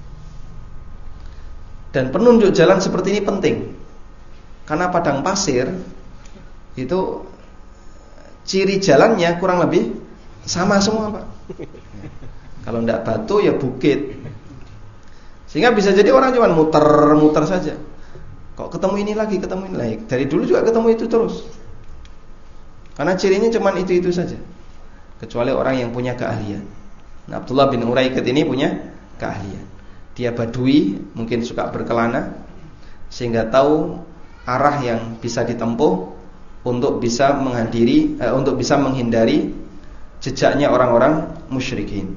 Dan penunjuk jalan seperti ini penting, karena padang pasir itu ciri jalannya kurang lebih sama semua, Pak. Kalau tidak batu ya bukit, sehingga bisa jadi orang cuma muter-muter saja. Kok ketemu ini lagi, ketemu ini lagi. Dari dulu juga ketemu itu terus, karena cirinya cuma itu-itu saja. Kecuali orang yang punya keahlian. Nah, Abdullah bin Uraiqid ini punya keahlian. Dia badui, mungkin suka berkelana, sehingga tahu arah yang bisa ditempuh untuk bisa menghadiri, eh, untuk bisa menghindari jejaknya orang-orang musyrikin.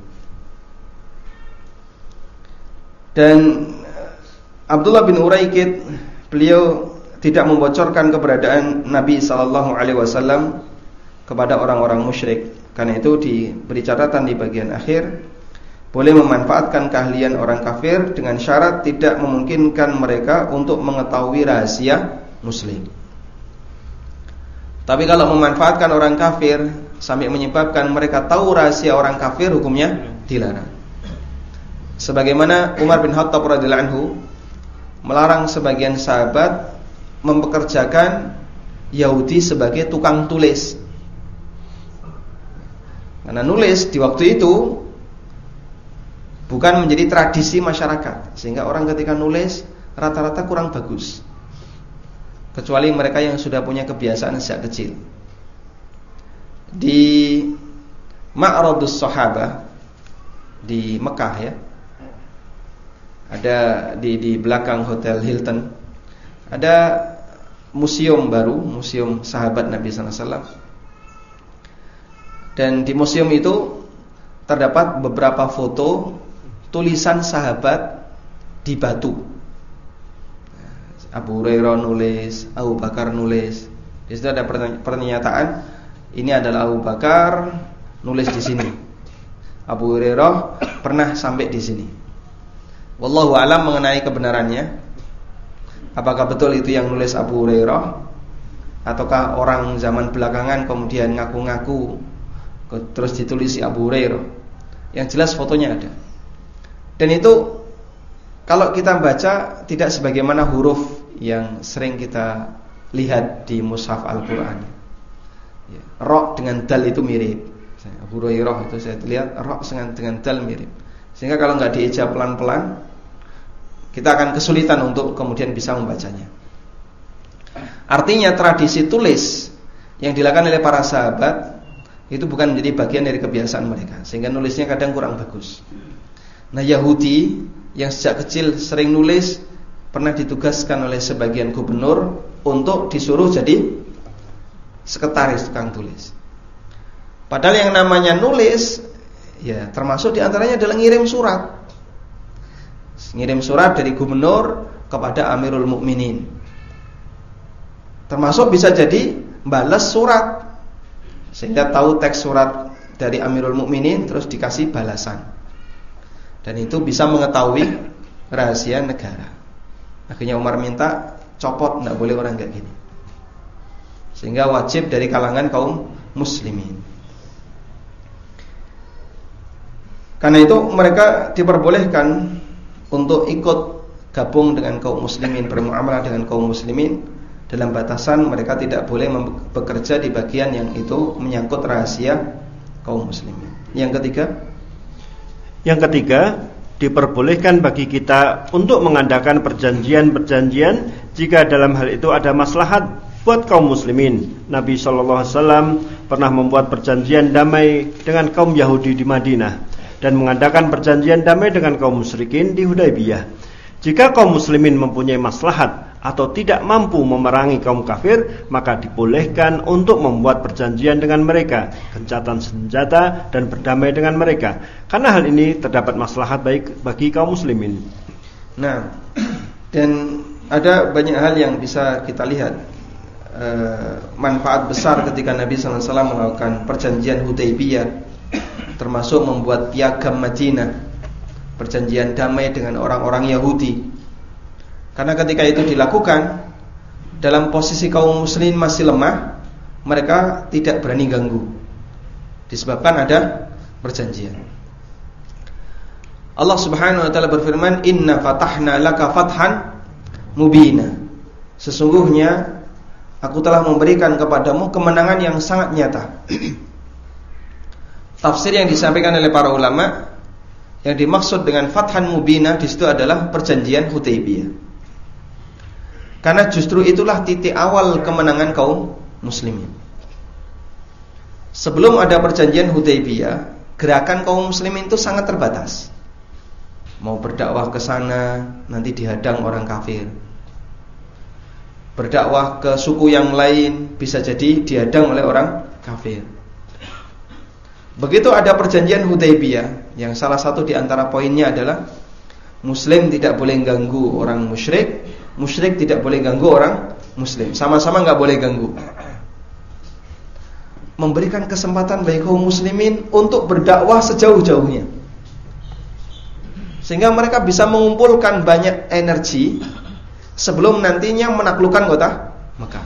Dan Abdullah bin Uraiqid, beliau tidak membocorkan keberadaan Nabi sallallahu alaihi wasallam kepada orang-orang musyrik. Karena itu diberi catatan di bagian akhir, boleh memanfaatkan keahlian orang kafir dengan syarat tidak memungkinkan mereka untuk mengetahui rahasia muslim. Tapi kalau memanfaatkan orang kafir sampai menyebabkan mereka tahu rahasia orang kafir, hukumnya dilarang. Sebagaimana Umar bin Khattab radhiyallahu anhu melarang sebagian sahabat mempekerjakan Yahudi sebagai tukang tulis. Karena nulis di waktu itu bukan menjadi tradisi masyarakat, sehingga orang ketika nulis rata-rata kurang bagus, kecuali mereka yang sudah punya kebiasaan sejak kecil. Di Ma'radus Sahabah di Mekah ya, ada di di belakang Hotel Hilton, ada museum baru, museum sahabat Nabi sallallahu alaihi wasallam. Dan di museum itu terdapat beberapa foto tulisan sahabat di batu. Abu Hurairah nulis, Abu Bakar nulis. Di situ ada pernyataan, ini adalah Abu Bakar nulis di sini. Abu Hurairah pernah sampai di sini. Wallahu a'lam mengenai kebenarannya. Apakah betul itu yang nulis Abu Hurairah, ataukah orang zaman belakangan kemudian ngaku-ngaku terus ditulis Abu Hurairah? Yang jelas fotonya ada. Dan itu kalau kita baca tidak sebagaimana huruf yang sering kita lihat di mushaf Al-Quran. Ya, Ra dengan dal itu mirip. Abu Hurairah itu saya lihat Ra dengan dal mirip. Sehingga kalau nggak dieja pelan-pelan, kita akan kesulitan untuk kemudian bisa membacanya. Artinya tradisi tulis yang dilakukan oleh para sahabat itu bukan menjadi bagian dari kebiasaan mereka, sehingga nulisnya kadang kurang bagus. Nah, Yahudi yang sejak kecil sering nulis pernah ditugaskan oleh sebagian gubernur untuk disuruh jadi sekretaris tukang tulis. Padahal yang namanya nulis ya termasuk diantaranya adalah ngirim surat. Ngirim surat dari gubernur kepada Amirul Mukminin. Termasuk bisa jadi balas surat, sehingga tahu teks surat dari Amirul Mukminin terus dikasih balasan. Dan itu bisa mengetahui rahasia negara. Akhirnya Umar minta copot, tidak boleh orang kayak gini. Sehingga wajib dari kalangan kaum muslimin. Karena itu mereka diperbolehkan untuk ikut gabung dengan kaum muslimin, bermuamalah dengan kaum muslimin, dalam batasan mereka tidak boleh bekerja di bagian yang itu menyangkut rahasia kaum muslimin. Yang ketiga, Yang ketiga, diperbolehkan bagi kita untuk mengadakan perjanjian-perjanjian jika dalam hal itu ada maslahat buat kaum muslimin. Nabi shallallahu alaihi wasallam pernah membuat perjanjian damai dengan kaum Yahudi di Madinah dan mengadakan perjanjian damai dengan kaum musyrikin di Hudaybiyah. Jika kaum muslimin mempunyai maslahat atau tidak mampu memerangi kaum kafir, maka dibolehkan untuk membuat perjanjian dengan mereka, gencatan senjata dan berdamai dengan mereka, karena hal ini terdapat maslahat baik bagi kaum muslimin. Nah, dan ada banyak hal yang bisa kita lihat e, manfaat besar ketika Nabi sallallahu alaihi wasallam melakukan perjanjian Hudaybiyah, termasuk membuat piagam Madinah, perjanjian damai dengan orang-orang Yahudi. Karena ketika itu dilakukan dalam posisi kaum muslimin masih lemah, mereka tidak berani ganggu, disebabkan ada perjanjian. Allah Subhanahu wa taala berfirman, "Inna fatahna laka fathan mubina." Sesungguhnya aku telah memberikan kepadamu kemenangan yang sangat nyata. Tafsir yang disampaikan oleh para ulama, yang dimaksud dengan fathan mubina di situ adalah perjanjian Hudaybiyah. Karena justru itulah titik awal kemenangan kaum muslimin. Sebelum ada perjanjian Hudaybiyah, gerakan kaum muslimin itu sangat terbatas. Mau berdakwah ke sana, nanti dihadang orang kafir. Berdakwah ke suku yang lain, bisa jadi dihadang oleh orang kafir. Begitu ada perjanjian Hudaybiyah, yang salah satu di antara poinnya adalah Muslim tidak boleh ganggu orang musyrik, musyrik tidak boleh ganggu orang Muslim, sama-sama nggak boleh ganggu. Memberikan kesempatan bagi kaum muslimin untuk berdakwah sejauh-jauhnya, sehingga mereka bisa mengumpulkan banyak energi sebelum nantinya menaklukkan kota Mekah.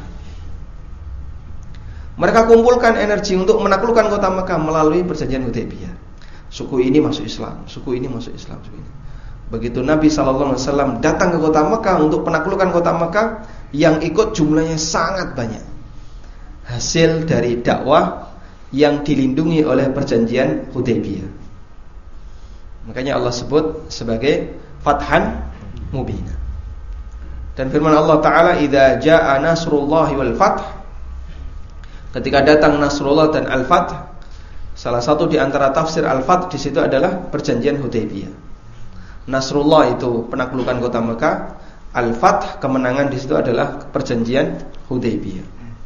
Mereka kumpulkan energi untuk menaklukkan kota Mekah melalui perjanjian Hudaybiyah. Suku ini masuk Islam, suku ini masuk Islam, suku ini. Begitu Nabi sallallahu alaihi wasallam datang ke kota Mekah untuk penaklukan kota Mekah, yang ikut jumlahnya sangat banyak. Hasil dari dakwah yang dilindungi oleh perjanjian Hudaybiyah. Makanya Allah sebut sebagai fathan mubina. Dan firman Allah Ta'ala, "Idza jaa nasrullahi wal fath." Ketika datang Nasrullah dan Al-Fath, salah satu di antara tafsir Al-Fath di situ adalah perjanjian Hudaybiyah. Nasrullah itu penaklukan kota Mekah, Al-Fath kemenangan di situ adalah perjanjian Hudaybiyah.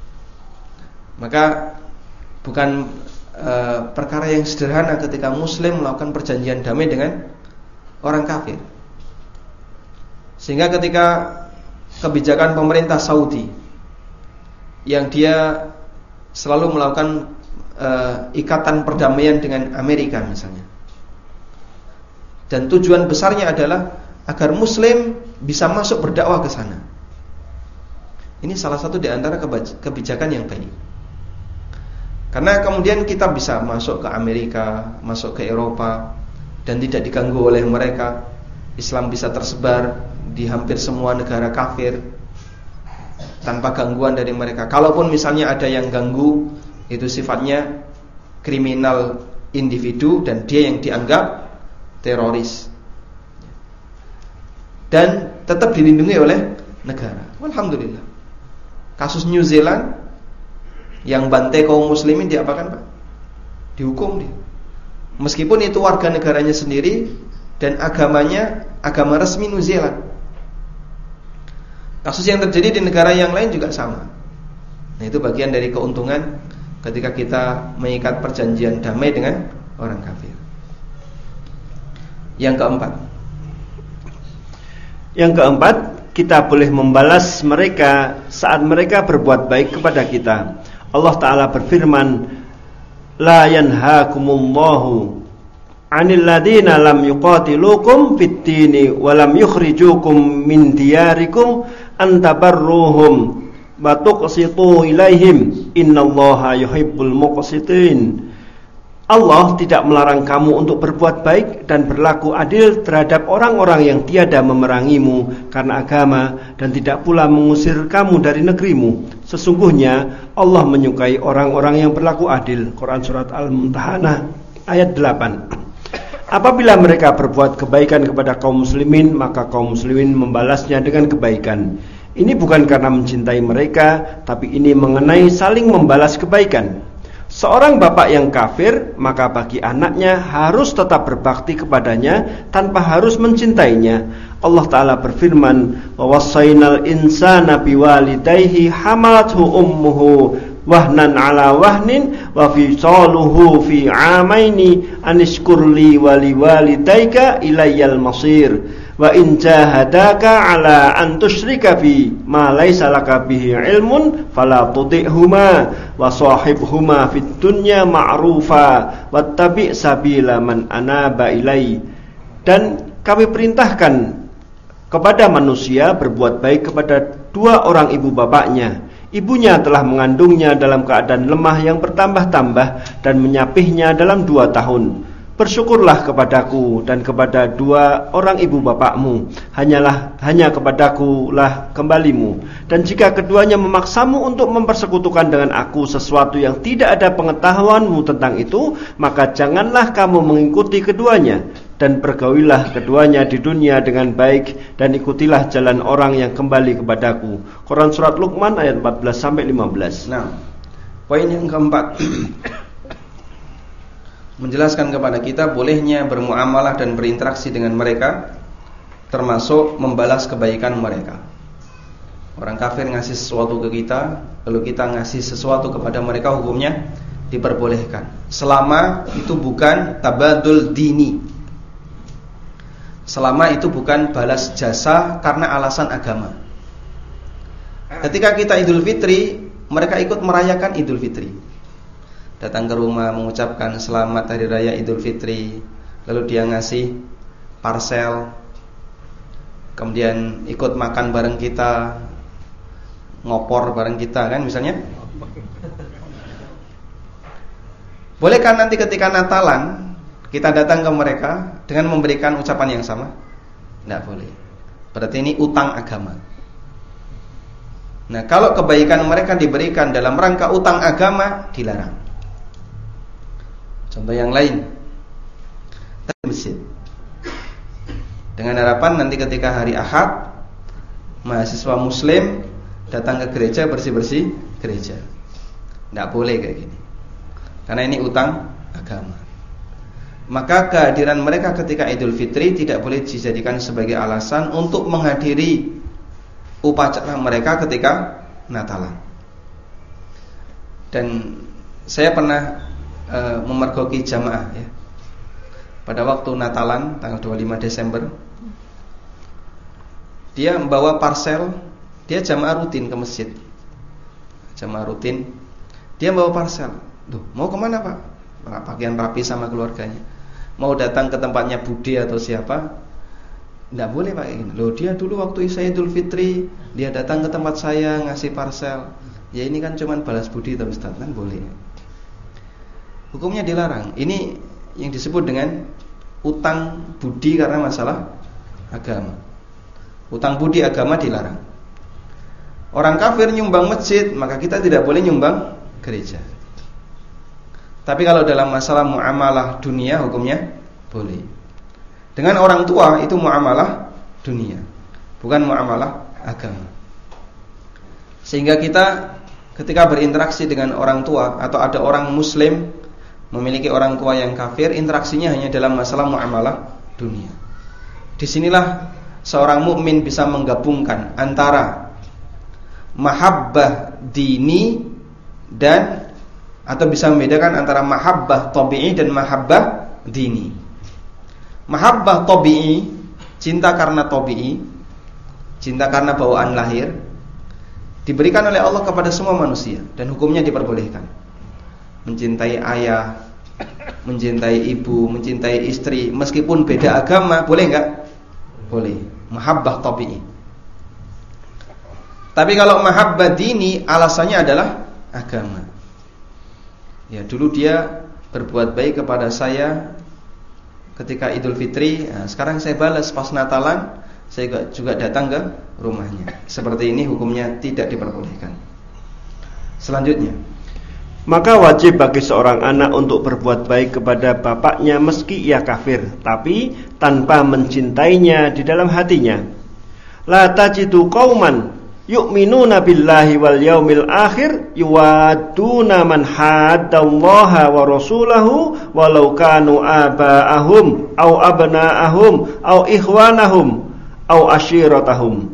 Maka bukan e, perkara yang sederhana ketika Muslim melakukan perjanjian damai dengan orang kafir. Sehingga ketika kebijakan pemerintah Saudi yang dia selalu melakukan e, ikatan perdamaian dengan Amerika misalnya, dan tujuan besarnya adalah agar Muslim bisa masuk berdakwah ke sana. Ini salah satu di antara kebijakan yang baik. Karena kemudian kita bisa masuk ke Amerika, masuk ke Eropa, dan tidak diganggu oleh mereka. Islam bisa tersebar di hampir semua negara kafir tanpa gangguan dari mereka. Kalaupun misalnya ada yang ganggu, itu sifatnya kriminal individu dan dia yang dianggap teroris, dan tetap dilindungi oleh negara. Alhamdulillah. Kasus New Zealand yang bantai kaum muslimin diapakan, Pak? Dihukum dia. Meskipun itu warga negaranya sendiri dan agamanya agama resmi New Zealand. Kasus yang terjadi di negara yang lain juga sama. Nah, itu bagian dari keuntungan ketika kita mengikat perjanjian damai dengan orang kafir. Yang keempat. Yang keempat, kita boleh membalas mereka saat mereka berbuat baik kepada kita. Allah Ta'ala berfirman, "La yanhaakumullahu 'anil ladina lam yuqatilukum fid dini wa lam yukhrijukum min diyarikum an tabarruhum wa tuqsitu ilaihim innallaha yuhibbul muqsitin." Allah tidak melarang kamu untuk berbuat baik dan berlaku adil terhadap orang-orang yang tiada memerangimu karena agama dan tidak pula mengusir kamu dari negerimu. Sesungguhnya Allah menyukai orang-orang yang berlaku adil. Quran Surat Al-Mumtahanah ayat delapan. Apabila mereka berbuat kebaikan kepada kaum muslimin, maka kaum muslimin membalasnya dengan kebaikan. Ini bukan karena mencintai mereka, tapi ini mengenai saling membalas kebaikan. Seorang bapak yang kafir, maka bagi anaknya harus tetap berbakti kepadanya tanpa harus mencintainya. Allah Ta'ala berfirman, wa wassaynal insana biwalidayhi hamalathu ummuhu wahnan ala wahnin wa fisaluhu fi amaini anishkurli wali walidayka ilayyal masir wa in jahadaka ala an tusyrika bi ma laysa laka bihi ilmun fala tudihuma wa sahibhuma fid dunya ma'rufa wattabi' sabila man anaba ilai. Dan kami perintahkan kepada manusia berbuat baik kepada dua orang ibu bapaknya. Ibunya telah mengandungnya dalam keadaan lemah yang bertambah-tambah dan menyapihnya dalam dua tahun. Bersyukurlah kepadaku dan kepada dua orang ibu bapakmu. Hanyalah hanya kepadaku lah kembalimu. Dan jika keduanya memaksamu untuk mempersekutukan dengan aku sesuatu yang tidak ada pengetahuanmu tentang itu, maka janganlah kamu mengikuti keduanya. Dan pergaulilah keduanya di dunia dengan baik, dan ikutilah jalan orang yang kembali kepadaku. Quran Surat Luqman ayat empat belas sampai lima belas. Nah, poin yang keempat menjelaskan kepada kita bolehnya bermuamalah dan berinteraksi dengan mereka, termasuk membalas kebaikan mereka. Orang kafir ngasih sesuatu ke kita, lalu kita ngasih sesuatu kepada mereka, hukumnya diperbolehkan, selama itu bukan tabadul dini, selama itu bukan balas jasa karena alasan agama. Ketika kita Idul Fitri, mereka ikut merayakan Idul Fitri, datang ke rumah mengucapkan selamat hari raya Idul Fitri, lalu dia ngasih parsel, kemudian ikut makan bareng kita, ngopor bareng kita, kan misalnya. Bolehkah nanti ketika Natalan kita datang ke mereka dengan memberikan ucapan yang sama? Tidak boleh. Berarti ini utang agama. Nah, kalau kebaikan mereka diberikan dalam rangka utang agama, dilarang. Contoh yang lain, masjid, dengan harapan nanti ketika hari Ahad, mahasiswa Muslim datang ke gereja bersih-bersih gereja. Tidak boleh kayak gini, karena ini utang agama. Maka kehadiran mereka ketika Idul Fitri tidak boleh dijadikan sebagai alasan untuk menghadiri upacara mereka ketika Natalan. Dan saya pernah Uh, memergoki jamaah ya, pada waktu Natalan tanggal dua puluh lima Desember, dia membawa parsel. Dia jamaah rutin ke masjid, jamaah rutin, dia bawa parsel. Duh, mau kemana pak? Pakaian rapi sama keluarganya, mau datang ke tempatnya Budi atau siapa? Tidak boleh pak ini. Loh, dia dulu waktu saya Idul Fitri, dia datang ke tempat saya ngasih parsel. Ya ini kan cuman balas budi tapi Ustaz, kan boleh. Hukumnya dilarang. Ini yang disebut dengan utang budi karena masalah agama. Utang budi agama dilarang. Orang kafir nyumbang masjid, maka kita tidak boleh nyumbang gereja. Tapi kalau dalam masalah muamalah dunia, hukumnya boleh. Dengan orang tua itu muamalah dunia, bukan muamalah agama. Sehingga kita ketika berinteraksi dengan orang tua, atau ada orang muslim memiliki orang tua yang kafir, interaksinya hanya dalam masalah muamalah dunia. Disinilah seorang mukmin bisa menggabungkan antara mahabbah dini dan, atau bisa membedakan antara mahabbah tabi'i dan mahabbah dini. Mahabbah tabi'i, cinta karena tabi'i, cinta karena bawaan lahir, diberikan oleh Allah kepada semua manusia dan hukumnya diperbolehkan. Mencintai ayah, mencintai ibu, mencintai istri, meskipun beda agama, boleh enggak? Boleh. Mahabbah tabi'i. Tapi kalau mahabbah dini, alasannya adalah agama. Ya, dulu dia berbuat baik kepada saya ketika Idul Fitri, nah, sekarang saya balas pas Natalan, saya juga datang ke rumahnya. Seperti ini hukumnya tidak diperbolehkan. Selanjutnya, maka wajib bagi seorang anak untuk berbuat baik kepada bapaknya meski ia kafir, tapi tanpa mencintainya di dalam hatinya. La tajidu qauman yu'minuna billahi wal yaumil akhir yuwadduna man haddallaha wa rasulahu walau kanu aba'ahum au abna'ahum au ikhwanahum au ashiratahum.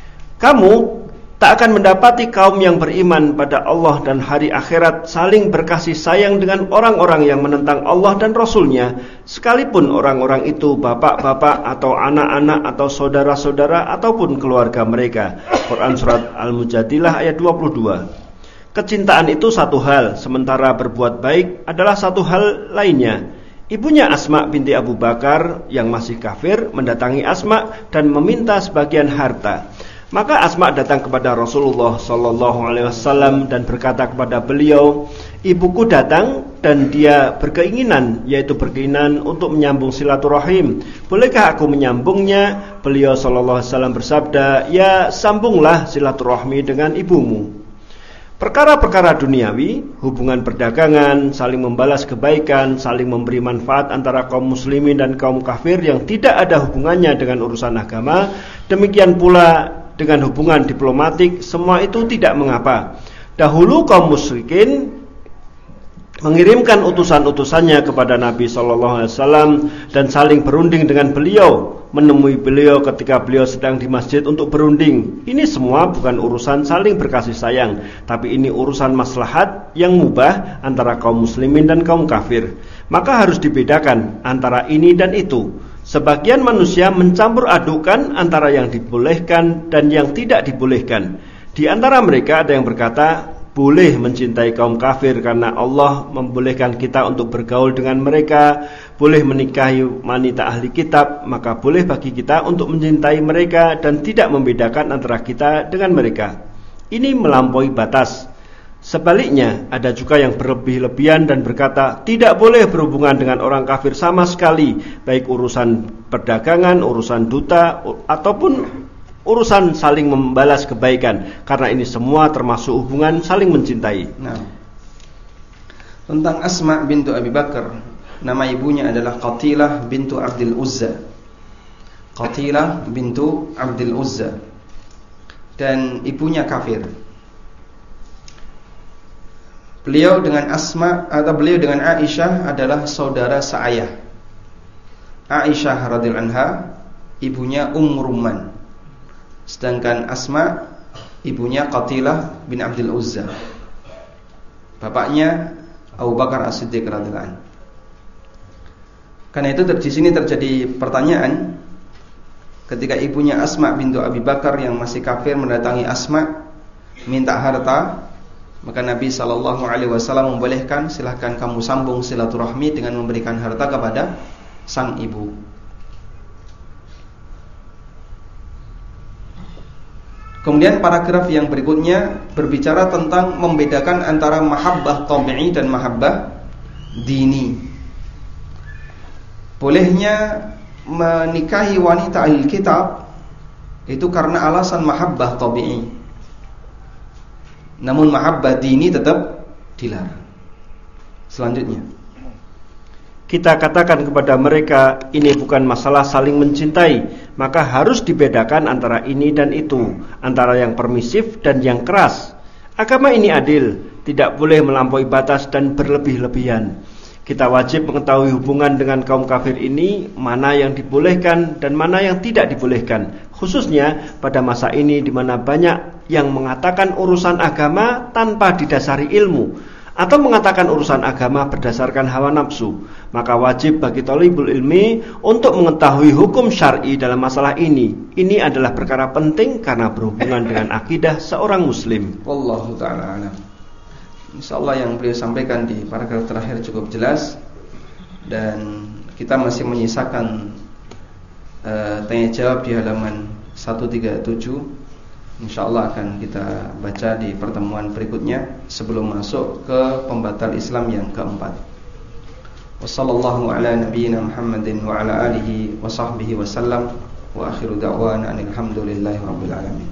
Kamu tak akan mendapati kaum yang beriman pada Allah dan hari akhirat saling berkasih sayang dengan orang-orang yang menentang Allah dan Rasulnya, sekalipun orang-orang itu bapak-bapak atau anak-anak atau saudara-saudara ataupun keluarga mereka. Quran Surat Al-Mujadilah ayat dua puluh dua. Kecintaan itu satu hal, sementara berbuat baik adalah satu hal lainnya. Ibunya Asma binti Abu Bakar yang masih kafir mendatangi Asma dan meminta sebagian harta. Maka Asma datang kepada Rasulullah sallallahu alaihi wasallam dan berkata kepada beliau, "Ibuku datang dan dia berkeinginan, yaitu berkeinginan untuk menyambung silaturahim. Bolehkah aku menyambungnya?" Beliau sallallahu alaihi wasallam bersabda, "Ya, sambunglah silaturahmi dengan ibumu." Perkara-perkara duniawi, hubungan perdagangan, saling membalas kebaikan, saling memberi manfaat antara kaum muslimin dan kaum kafir yang tidak ada hubungannya dengan urusan agama, demikian pula dengan hubungan diplomatik, semua itu tidak mengapa. Dahulu kaum musyrikin mengirimkan utusan-utusannya kepada Nabi sallallahu alaihi wasallam dan saling berunding dengan beliau, menemui beliau ketika beliau sedang di masjid untuk berunding. Ini semua bukan urusan saling berkasih sayang, tapi ini urusan maslahat yang mubah antara kaum muslimin dan kaum kafir. Maka harus dibedakan antara ini dan itu. Sebagian manusia mencampur adukan antara yang dibolehkan dan yang tidak dibolehkan. Di antara mereka ada yang berkata, boleh mencintai kaum kafir karena Allah membolehkan kita untuk bergaul dengan mereka, boleh menikahi wanita ahli kitab, maka boleh bagi kita untuk mencintai mereka dan tidak membedakan antara kita dengan mereka. Ini melampaui batas. Sebaliknya, ada juga yang berlebih-lebihan dan berkata, tidak boleh berhubungan dengan orang kafir sama sekali, baik urusan perdagangan, urusan duta, ataupun urusan saling membalas kebaikan, karena ini semua termasuk hubungan saling mencintai. Nah, tentang Asma bintu Abi Bakar, nama ibunya adalah Qatilah bintu Abdul Uzza. Qatilah bintu Abdul Uzza, dan ibunya kafir. Beliau dengan Asma atau beliau dengan Aisyah adalah saudara seayah. Aisyah radhiyallahu anha ibunya Ummu Rumman, sedangkan Asma ibunya Qatilah bin Abdul Uzza. Bapaknya Abu Bakar As-Siddiq radhiyallahu anhu. Karena itu di sini terjadi pertanyaan ketika ibunya Asma bintu Abi Bakar yang masih kafir mendatangi Asma minta harta. Maka Nabi sallallahu alaihi wasallam membolehkan, silahkan kamu sambung silaturahmi dengan memberikan harta kepada sang ibu. Kemudian paragraf yang berikutnya berbicara tentang membedakan antara mahabbah tabi'i dan mahabbah dini. Bolehnya menikahi wanita ahli kitab itu karena alasan mahabbah tabi'i. Namun mahabbah dini tetap dilarang. Selanjutnya, kita katakan kepada mereka, ini bukan masalah saling mencintai, maka harus dibedakan antara ini dan itu, antara yang permisif dan yang keras. Agama ini adil, tidak boleh melampaui batas dan berlebih-lebihan. Kita wajib mengetahui hubungan dengan kaum kafir ini, mana yang dibolehkan dan mana yang tidak dibolehkan. Khususnya pada masa ini di mana banyak yang mengatakan urusan agama tanpa didasari ilmu, atau mengatakan urusan agama berdasarkan hawa nafsu. Maka wajib bagi thalibul ilmi untuk mengetahui hukum syar'i dalam masalah ini. Ini adalah perkara penting karena berhubungan dengan akidah seorang muslim. Wallahu ta'ala alam. Insyaallah yang beliau sampaikan di paragraf terakhir cukup jelas, dan kita masih menyisakan uh, tanya jawab di halaman seratus tiga puluh tujuh. Insyaallah akan kita baca di pertemuan berikutnya sebelum masuk ke pembatal Islam yang keempat. Wassallallahu ala nabiyyina Muhammadin wa ala alihi wa sahbihi wasallam, wa akhiru da'wana alhamdulillahi rabbil alamin.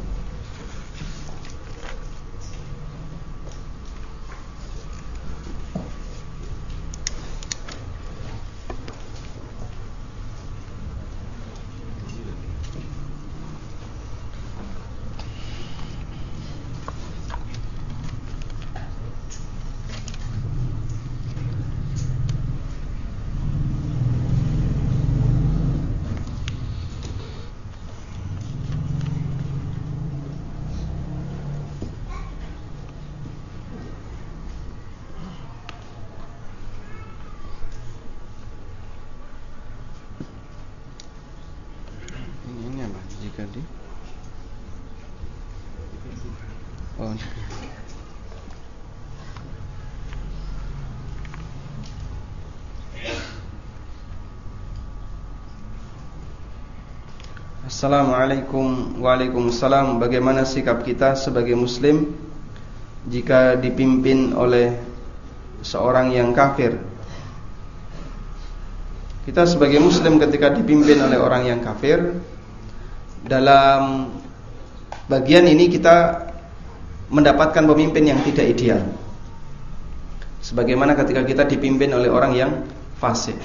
tadi? Oh. Assalamualaikum. Waalaikumsalam. Bagaimana sikap kita sebagai muslim jika dipimpin oleh seorang yang kafir? Kita sebagai muslim ketika dipimpin oleh orang yang kafir, dalam bagian ini kita mendapatkan pemimpin yang tidak ideal, sebagaimana ketika kita dipimpin oleh orang yang fasik.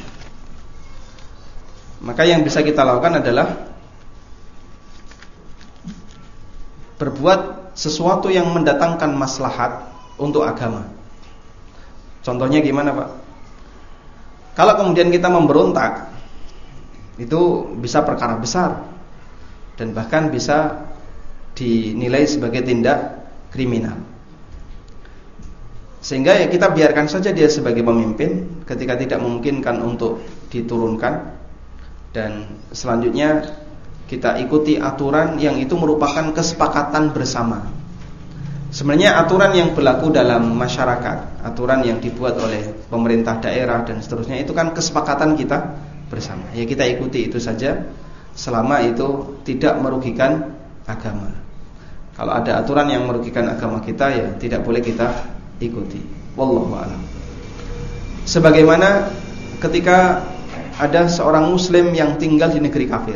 Maka yang bisa kita lakukan adalah berbuat sesuatu yang mendatangkan maslahat untuk agama. Contohnya gimana, Pak? Kalau kemudian kita memberontak, itu bisa perkara besar dan bahkan bisa dinilai sebagai tindak kriminal. Sehingga ya kita biarkan saja dia sebagai pemimpin ketika tidak memungkinkan untuk diturunkan, dan selanjutnya kita ikuti aturan yang itu merupakan kesepakatan bersama. Sebenarnya aturan yang berlaku dalam masyarakat, aturan yang dibuat oleh pemerintah daerah dan seterusnya, itu kan kesepakatan kita bersama. Ya kita ikuti itu saja, selama itu tidak merugikan agama. Kalau ada aturan yang merugikan agama kita, ya tidak boleh kita ikuti. Wallahu a'lam. Sebagaimana ketika ada seorang muslim yang tinggal di negeri kafir,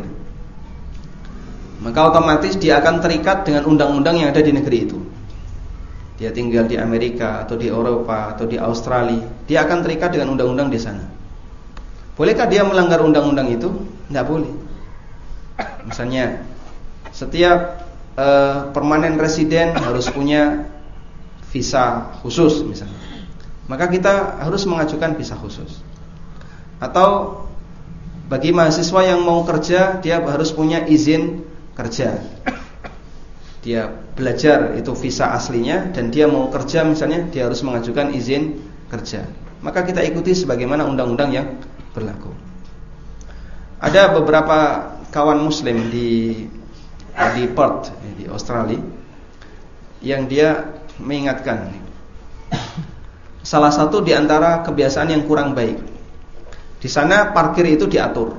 maka otomatis dia akan terikat dengan undang-undang yang ada di negeri itu. Dia tinggal di Amerika atau di Eropa atau di Australia, dia akan terikat dengan undang-undang di sana. Bolehkah dia melanggar undang-undang itu? Tidak boleh. Misalnya, setiap uh, permanen residen harus punya visa khusus misalnya, maka kita harus mengajukan visa khusus. Atau bagi mahasiswa yang mau kerja, dia harus punya izin kerja. Dia belajar itu visa aslinya, dan dia mau kerja misalnya, dia harus mengajukan izin kerja. Maka kita ikuti sebagaimana undang-undang yang berlaku. Ada beberapa kawan muslim di di Perth di Australia yang dia mengingatkan salah satu di antara kebiasaan yang kurang baik. Di sana parkir itu diatur,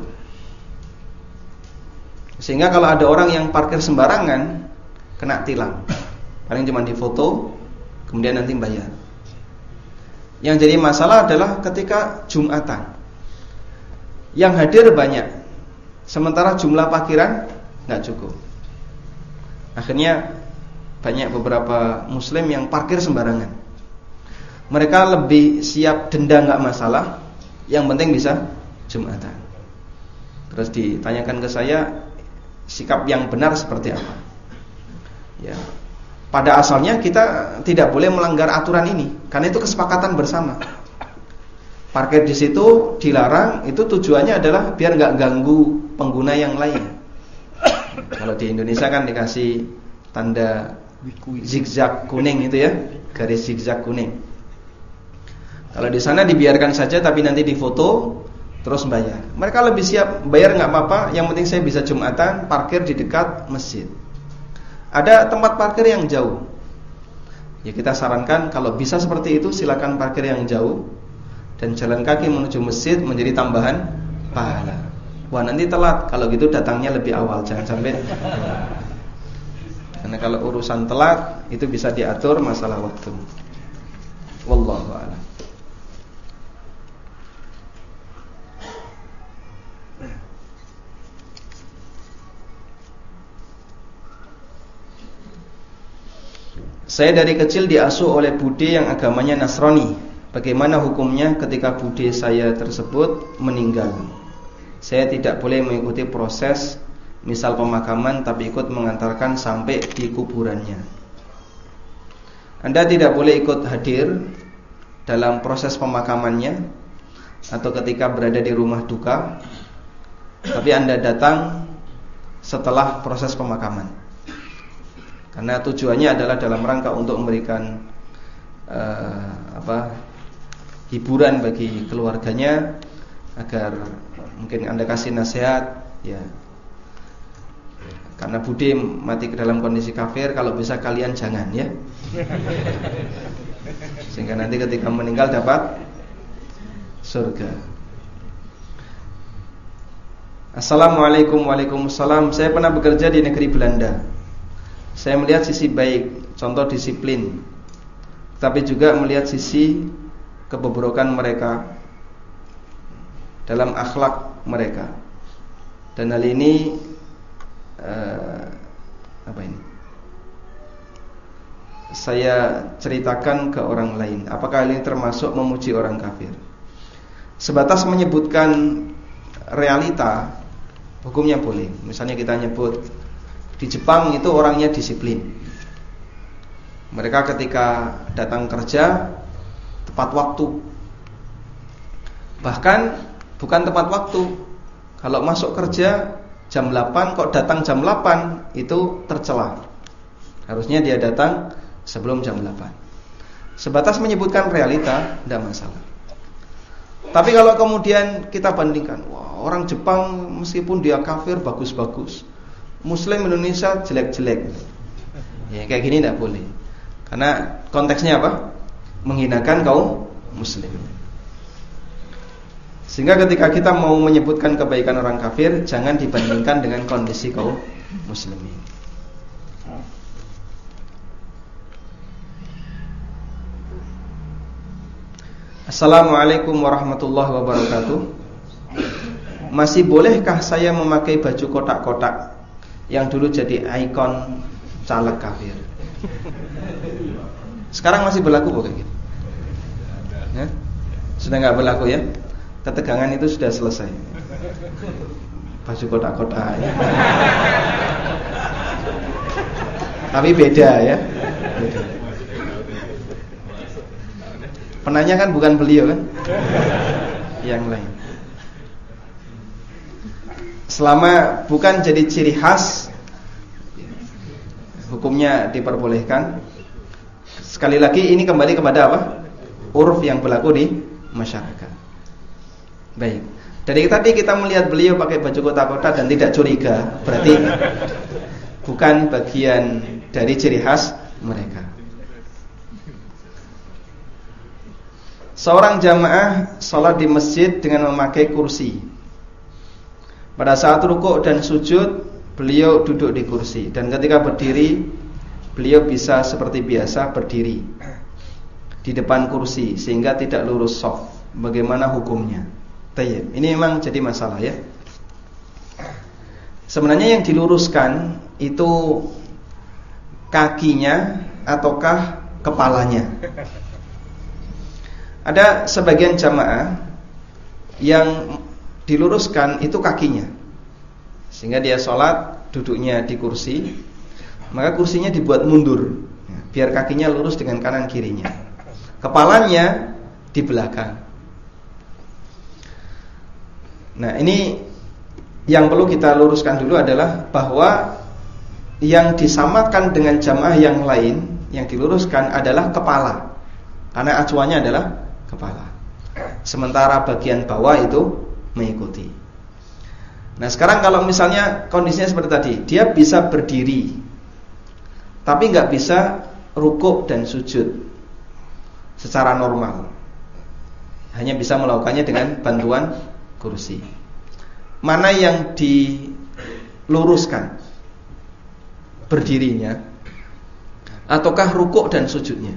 sehingga kalau ada orang yang parkir sembarangan kena tilang. Paling cuma difoto, kemudian nanti bayar. Yang jadi masalah adalah ketika Jumatan, yang hadir banyak, sementara jumlah parkiran nggak cukup. Akhirnya banyak beberapa muslim yang parkir sembarangan. Mereka lebih siap denda nggak masalah, yang penting bisa Jumatan. Terus ditanyakan ke saya, sikap yang benar seperti apa? Ya, pada asalnya kita tidak boleh melanggar aturan ini, karena itu kesepakatan bersama. Parkir di situ dilarang, itu tujuannya adalah biar nggak ganggu pengguna yang lain. Kalau di Indonesia kan dikasih tanda zigzag kuning itu ya, garis zigzag kuning. Kalau di sana dibiarkan saja, tapi nanti difoto terus bayar. Mereka lebih siap bayar nggak apa-apa, yang penting saya bisa Jumatan, parkir di dekat masjid. Ada tempat parkir yang jauh, ya kita sarankan kalau bisa seperti itu, silakan parkir yang jauh, dan jalan kaki menuju masjid menjadi tambahan pahala. Wah nanti telat, kalau gitu datangnya lebih awal, jangan sampai. Karena kalau urusan telat itu bisa diatur masalah waktu. Wallahu a'lam. Saya dari kecil diasuh oleh bude yang agamanya Nasrani. Bagaimana hukumnya ketika bude saya tersebut meninggal? Saya tidak boleh mengikuti proses misal pemakaman, tapi ikut mengantarkan sampai di kuburannya. Anda tidak boleh ikut hadir dalam proses pemakamannya atau ketika berada di rumah duka, tapi Anda datang setelah proses pemakaman. Karena tujuannya adalah dalam rangka untuk memberikan uh, apa hiburan bagi keluarganya, agar mungkin Anda kasih nasihat, ya Karena Bude mati ke dalam kondisi kafir, kalau bisa kalian jangan ya. Sehingga nanti ketika meninggal dapat surga. Assalamualaikum. Waalaikumsalam. Saya pernah bekerja di negeri Belanda. Saya melihat sisi baik, contoh disiplin, tapi juga melihat sisi kebobrokan mereka dalam akhlak mereka. Dan hal ini uh, apa ini? Saya ceritakan ke orang lain. Apakah ini termasuk memuji orang kafir? Sebatas menyebutkan realita, hukumnya boleh. Misalnya kita nyebut di Jepang itu orangnya disiplin. Mereka ketika datang kerja tepat waktu. Bahkan bukan tepat waktu. Kalau masuk kerja jam delapan kok datang jam delapan, itu tercela. Harusnya dia datang sebelum jam delapan. Sebatas menyebutkan realita, tidak masalah. Tapi kalau kemudian kita bandingkan, wah, orang Jepang meskipun dia kafir bagus-bagus, Muslim Indonesia jelek-jelek, ya kayak gini tidak boleh. Karena konteksnya apa? Menghinakan kaum Muslim. Sehingga ketika kita mau menyebutkan kebaikan orang kafir, jangan dibandingkan dengan kondisi kaum muslimin. Assalamualaikum warahmatullahi wabarakatuh. Masih bolehkah saya memakai baju kotak-kotak yang dulu jadi ikon caleg kafir? Sekarang masih berlaku kok kayak gitu? Ya? Sudah nggak berlaku ya? Ketegangan itu sudah selesai. Baju kotak-kotak ya. Tapi beda ya, beda. Penanya kan bukan beliau kan, yang lain. Selama bukan jadi ciri khas, hukumnya diperbolehkan. Sekali lagi ini kembali kepada apa? Uruf yang berlaku di masyarakat. Baik. Dari tadi kita melihat beliau pakai baju kotak-kotak dan tidak curiga, berarti bukan bagian dari ciri khas mereka. Seorang jamaah sholat di masjid dengan memakai kursi. Pada saat rukuk dan sujud, beliau duduk di kursi. Dan ketika berdiri, beliau bisa seperti biasa berdiri di depan kursi sehingga tidak lurus shaf. Bagaimana hukumnya? Tayyib. Ini memang jadi masalah ya. Sebenarnya yang diluruskan itu kakinya ataukah kepalanya? Ada sebagian jamaah yang diluruskan itu kakinya, sehingga dia sholat duduknya di kursi, maka kursinya dibuat mundur biar kakinya lurus dengan kanan kirinya, kepalanya di belakang. Nah, ini yang perlu kita luruskan dulu adalah bahwa yang disamakan dengan jamaah yang lain, yang diluruskan adalah kepala, karena acuannya adalah kepala. Sementara bagian bawah itu mengikuti. Nah, sekarang kalau misalnya kondisinya seperti tadi, dia bisa berdiri tapi nggak bisa rukuk dan sujud secara normal, hanya bisa melakukannya dengan bantuan kursi. Mana yang diluruskan? Berdirinya ataukah rukuk dan sujudnya?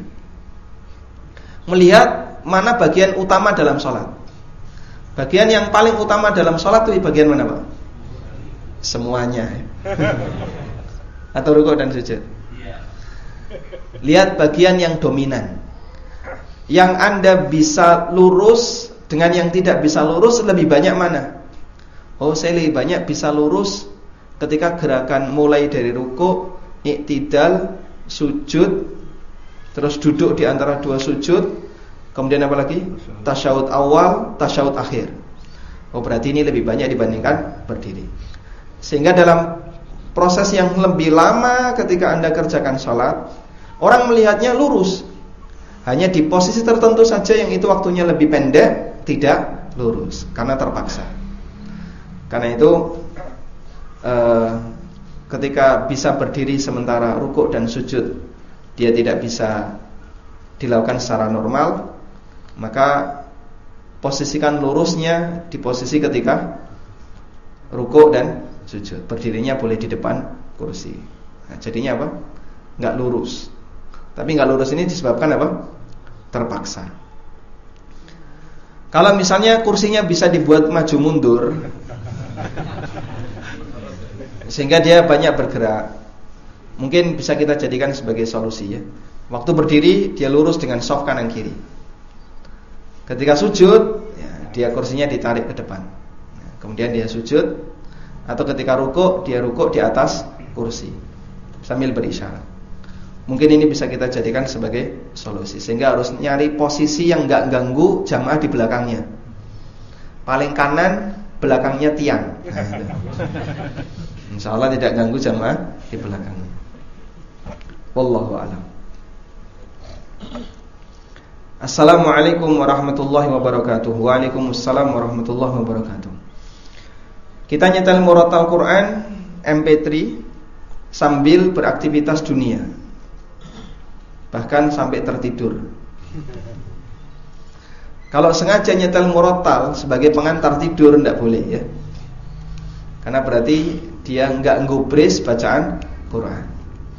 Melihat mana bagian utama dalam sholat. Bagian yang paling utama dalam sholat itu bagian mana, Pak? Semuanya. Atau rukuk dan sujud? Lihat bagian yang dominan, yang Anda bisa lurus dengan yang tidak bisa lurus lebih banyak mana? Oh, saya lebih banyak bisa lurus ketika gerakan mulai dari rukuk, iktidal, sujud, terus duduk di antara dua sujud, kemudian apa lagi? Tasyahud awal, tasyahud akhir. Oh, berarti ini lebih banyak dibandingkan berdiri. Sehingga dalam proses yang lebih lama ketika Anda kerjakan sholat, orang melihatnya lurus. Hanya di posisi tertentu saja yang itu waktunya lebih pendek, tidak lurus karena terpaksa. Karena itu eh, ketika bisa berdiri sementara rukuk dan sujud dia tidak bisa dilakukan secara normal, maka posisikan lurusnya di posisi ketika rukuk dan sujud. Berdirinya boleh di depan kursi. Nah, jadinya apa? Nggak lurus. Tapi nggak lurus ini disebabkan apa? Terpaksa. Kalau misalnya kursinya bisa dibuat maju mundur sehingga dia banyak bergerak, mungkin bisa kita jadikan sebagai solusi ya. Waktu berdiri dia lurus dengan soft kanan kiri. Ketika sujud ya, dia kursinya ditarik ke depan. Kemudian dia sujud, atau ketika rukuk dia rukuk di atas kursi sambil berisyarat. Mungkin ini bisa kita jadikan sebagai solusi, sehingga harus nyari posisi yang enggak ganggu jamaah di belakangnya. Paling kanan, belakangnya tiang. Nah, insya Allah tidak ganggu jamaah di belakangnya. Wallahu a'lam. Assalamualaikum warahmatullahi wabarakatuh. Waalaikumsalam warahmatullahi wabarakatuh. Kita nyetel murotal Quran M P tiga sambil beraktivitas dunia, bahkan sampai tertidur. Kalau sengaja nyetel murotal sebagai pengantar tidur tidak boleh ya, karena berarti dia nggak ngubris bacaan Quran.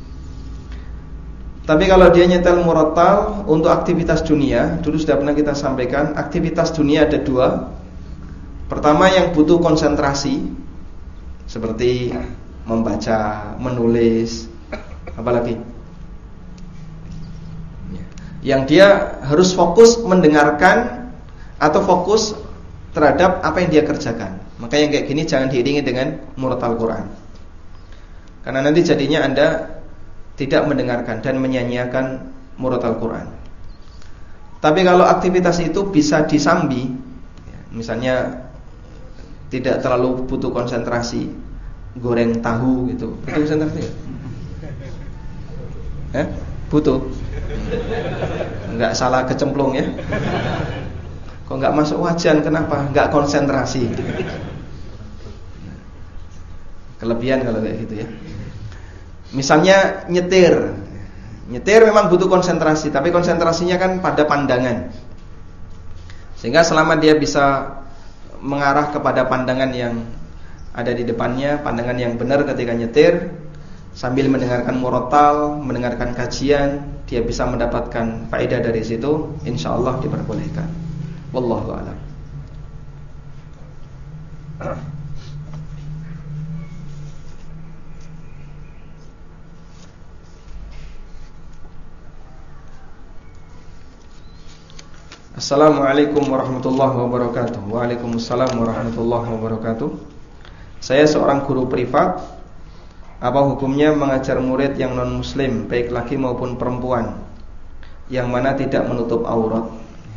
Tapi kalau dia nyetel murotal untuk aktivitas dunia, dulu sudah pernah kita sampaikan, aktivitas dunia ada dua. Pertama yang butuh konsentrasi, seperti membaca, menulis, apalagi yang dia harus fokus mendengarkan atau fokus terhadap apa yang dia kerjakan. Maka yang kayak gini jangan diiringi dengan murotal Quran, karena nanti jadinya Anda tidak mendengarkan dan menyanyiakan murotal Quran. Tapi kalau aktivitas itu bisa disambi, misalnya tidak terlalu butuh konsentrasi, goreng tahu gitu, butuh konsentrasi nggak? Eh? Butuh? Nggak salah kecemplung ya? Kok nggak masuk wajan? Kenapa? Nggak konsentrasi. Kelebihan kalau kayak gitu ya. Misalnya nyetir, nyetir memang butuh konsentrasi, tapi konsentrasinya kan pada pandangan, sehingga selama dia bisa mengarah kepada pandangan yang ada di depannya, pandangan yang benar ketika nyetir, sambil mendengarkan murotal, mendengarkan kajian, dia bisa mendapatkan faedah dari situ, insya Allah diperbolehkan. Wallahu a'lam. Assalamualaikum warahmatullahi wabarakatuh. Waalaikumsalam warahmatullahi wabarakatuh. Saya seorang guru privat. Apa hukumnya mengajar murid yang non muslim, baik laki maupun perempuan, yang mana tidak menutup aurat?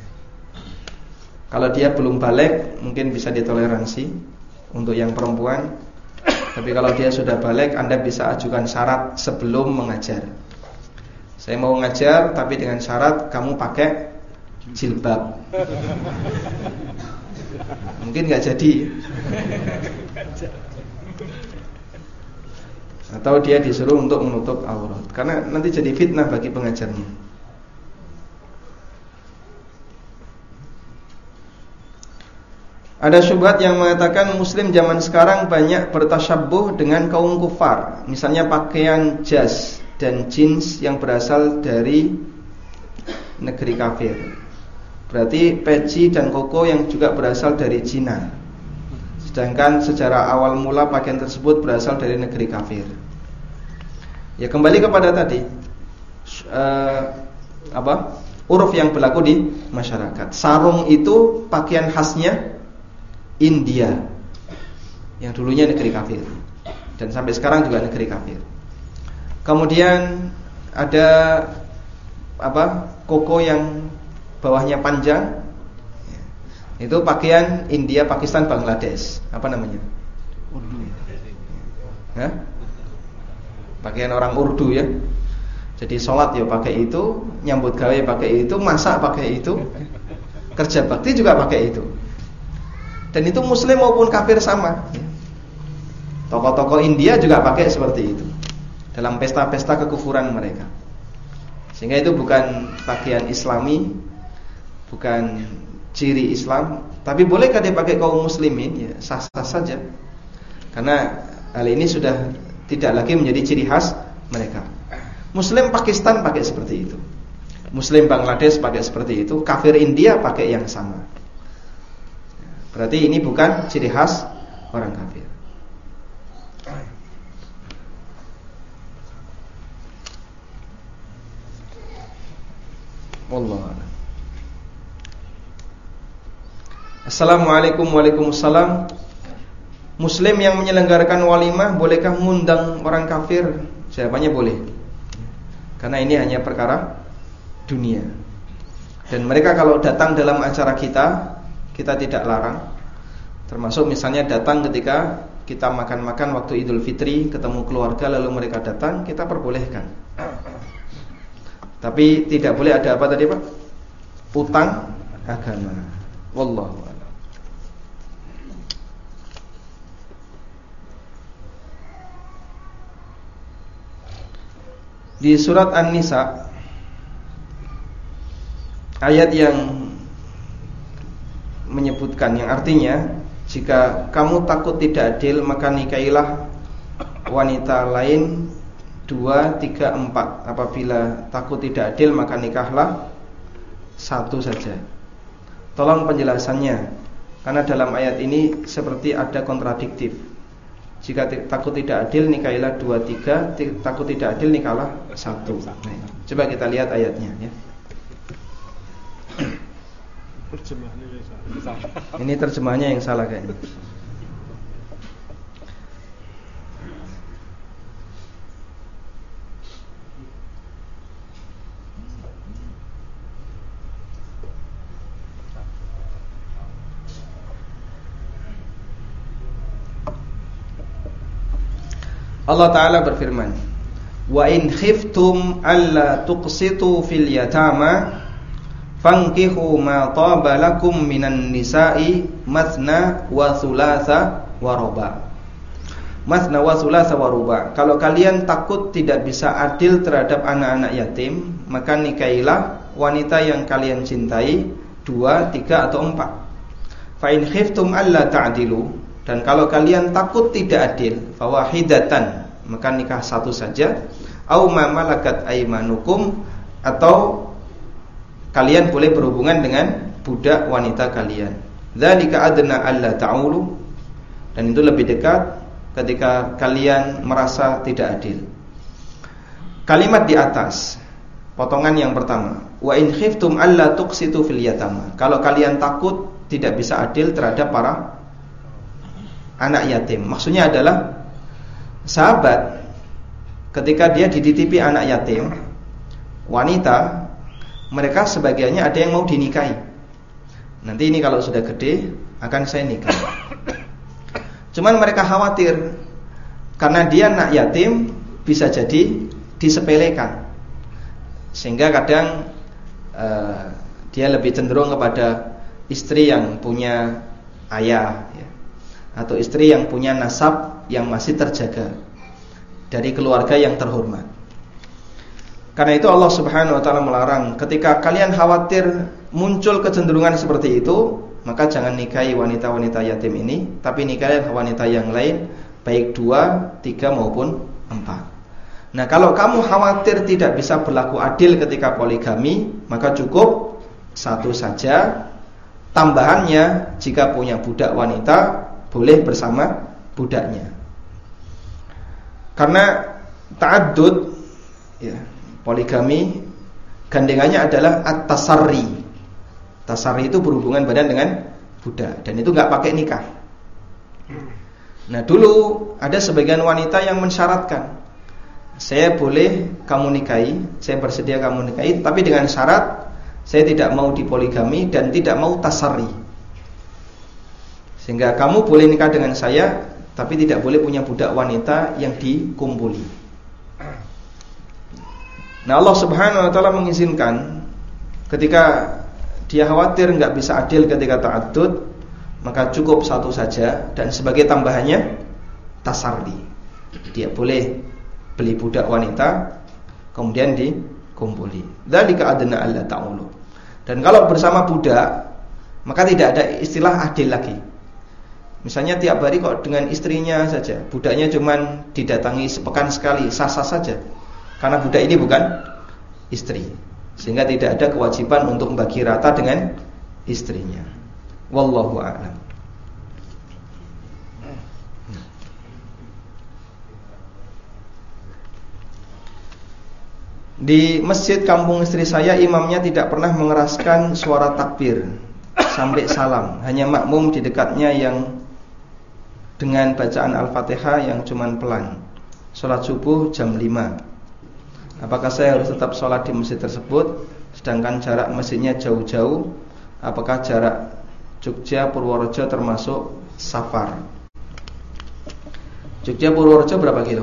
Kalau dia belum balik, mungkin bisa ditoleransi untuk yang perempuan. Tapi kalau dia sudah balik, Anda bisa ajukan syarat sebelum mengajar. Saya mau ngajar, tapi dengan syarat kamu pakai jilbab. Mungkin nggak jadi, atau dia disuruh untuk menutup aurat, karena nanti jadi fitnah bagi pengajarnya. Ada syubhat yang mengatakan muslim zaman sekarang banyak bertasyabbuh dengan kaum kufar, misalnya pakaian jas dan jeans yang berasal dari negeri kafir. Berarti peci dan koko yang juga berasal dari Cina, sedangkan secara awal mula pakaian tersebut berasal dari negeri kafir. Ya kembali kepada tadi uh, apa uruf yang berlaku di masyarakat. Sarung itu pakaian khasnya India, yang dulunya negeri kafir, dan sampai sekarang juga negeri kafir. Kemudian ada apa koko yang bawahnya panjang, itu pakaian India, Pakistan, Bangladesh. Apa namanya? Urdu. Hah? Pakaian orang Urdu ya. Jadi sholat ya pakai itu, nyambut gawe pakai itu, masak pakai itu, kerja bakti juga pakai itu. Dan itu muslim maupun kafir sama. Tokoh-tokoh India juga pakai seperti itu dalam pesta-pesta kekufuran mereka. Sehingga itu bukan pakaian Islami, bukan ciri Islam. Tapi bolehkah dipakai kaum muslimin? Ya, sah-sah saja. Karena hal ini sudah tidak lagi menjadi ciri khas mereka. Muslim Pakistan pakai seperti itu, Muslim Bangladesh pakai seperti itu, kafir India pakai yang sama. Berarti ini bukan ciri khas orang kafir. Wallahu a'lam. Assalamualaikum. Waalaikumsalam. Muslim yang menyelenggarakan walimah bolehkah mengundang orang kafir? Jawabannya boleh. Karena ini hanya perkara dunia. Dan mereka kalau datang dalam acara kita, kita tidak larang. Termasuk misalnya datang ketika kita makan-makan waktu Idul Fitri, ketemu keluarga lalu mereka datang, kita perbolehkan. Tapi tidak boleh ada apa tadi Pak? Utang agama. Wallahu a'lam. Di surat An-Nisa ayat yang menyebutkan, yang artinya jika kamu takut tidak adil maka nikahilah wanita lain dua, tiga, empat. Apabila takut tidak adil maka nikahlah satu saja. Tolong penjelasannya, karena dalam ayat ini seperti ada kontradiktif. Jika takut tidak adil nikahilah dua, tiga, takut tidak adil nikahlah satu. Nah, coba kita lihat ayatnya ya. Ini terjemahnya yang salah kayaknya. Allah Ta'ala berfirman, wa in khiftum alla tuqsitu fil yatama fankihu ma taba lakum minan nisa'i mathna wa thulatha wa ruba. Mathna wa thulatha wa ruba. Kalau kalian takut tidak bisa adil terhadap anak-anak yatim, maka nikahilah wanita yang kalian cintai dua, tiga atau empat. Fa in khiftum alla ta'dilu, dan kalau kalian takut tidak adil, fawahidatan, maka nikah satu saja. Au ma malakat aymanukum, atau kalian boleh berhubungan dengan budak wanita kalian. Dzalika adna alla ta'ulu, dan itu lebih dekat ketika kalian merasa tidak adil. Kalimat di atas, potongan yang pertama, wa in khiftum alla tuqsitu fil yatama, kalau kalian takut tidak bisa adil terhadap para anak yatim. Maksudnya adalah sahabat ketika dia dititipi anak yatim wanita, mereka sebagiannya ada yang mau dinikahi. Nanti ini kalau sudah gede akan saya nikah. Cuman mereka khawatir karena dia anak yatim bisa jadi disepelekan, sehingga kadang uh, dia lebih cenderung kepada istri yang punya ayah ya, atau istri yang punya nasab yang masih terjaga dari keluarga yang terhormat. Karena itu Allah Subhanahu wa taala melarang, ketika kalian khawatir muncul kecenderungan seperti itu, maka jangan nikahi wanita-wanita yatim ini, tapi nikahi wanita yang lain, baik dua, tiga maupun empat. Nah, kalau kamu khawatir tidak bisa berlaku adil ketika poligami, maka cukup satu saja. Tambahannya, jika punya budak wanita, boleh bersama budaknya. Karena ta'addud ya, poligami gandengannya adalah at-tasarri. Tasarri itu berhubungan badan dengan budak, dan itu enggak pakai nikah. Nah, dulu ada sebagian wanita yang mensyaratkan, saya boleh kamu nikahi, saya bersedia kamu nikahi, tapi dengan syarat saya tidak mau dipoligami dan tidak mau tasarri. Sehingga kamu boleh nikah dengan saya, tapi tidak boleh punya budak wanita yang dikumpuli. Nah, Allah Subhanahu wa taala mengizinkan ketika dia khawatir enggak bisa adil ketika ta'addud, maka cukup satu saja, dan sebagai tambahannya tasardi. Dia boleh beli budak wanita kemudian dikumpuli. Dzalika adna alla ta'ulu. Dan kalau bersama budak, maka tidak ada istilah adil lagi. Misalnya tiap hari kok dengan istrinya saja, budaknya cuman didatangi sepekan sekali, sah-sah saja. Karena budak ini bukan istri, sehingga tidak ada kewajiban untuk membagi rata dengan istrinya. Wallahu a'lam. Di masjid kampung istri saya, imamnya tidak pernah mengeraskan suara takbir sampai salam. Hanya makmum di dekatnya yang dengan bacaan Al-Fatihah yang cuman pelan. Sholat subuh jam lima. Apakah saya harus tetap sholat di masjid tersebut, sedangkan jarak masjidnya jauh-jauh? Apakah jarak Jogja Purworejo termasuk safar? Jogja Purworejo berapa kilo?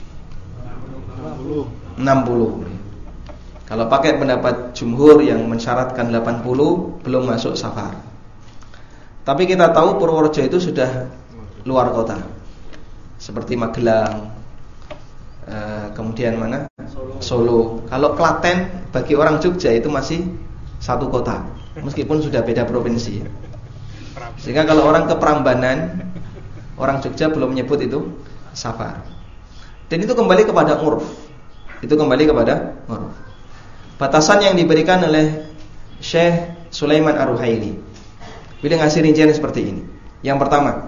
enam puluh. Kalau pakai pendapat jumhur yang mensyaratkan delapan puluh, belum masuk safar. Tapi kita tahu Purworejo itu sudah luar kota, seperti Magelang, eh, kemudian mana? Solo. Solo. Kalau Klaten bagi orang Jogja itu masih satu kota, meskipun sudah beda provinsi. Sehingga kalau orang ke Prambanan, orang Jogja belum menyebut itu safar. Dan itu kembali kepada urf. Itu kembali kepada urf. Batasan yang diberikan oleh Syekh Sulaiman Ar-Ruhaili, beliau ngasih rincian seperti ini. Yang pertama,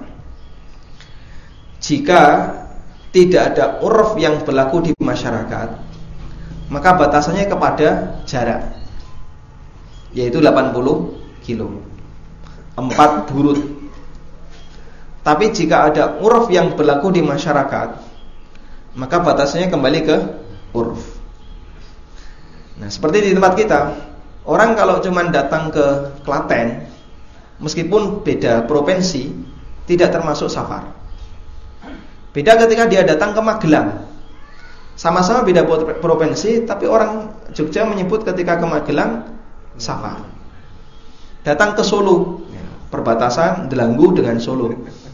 jika tidak ada urf yang berlaku di masyarakat, maka batasannya kepada jarak, yaitu delapan puluh kilo, empat burut. Tapi jika ada urf yang berlaku di masyarakat, maka batasannya kembali ke urf. Nah, seperti di tempat kita, orang kalau cuma datang ke Klaten, meskipun beda provinsi, tidak termasuk safar. Beda ketika dia datang ke Magelang, sama-sama beda provinsi, tapi orang Jogja menyebut ketika ke Magelang safar. Datang ke Solo, perbatasan Delanggu dengan Solo,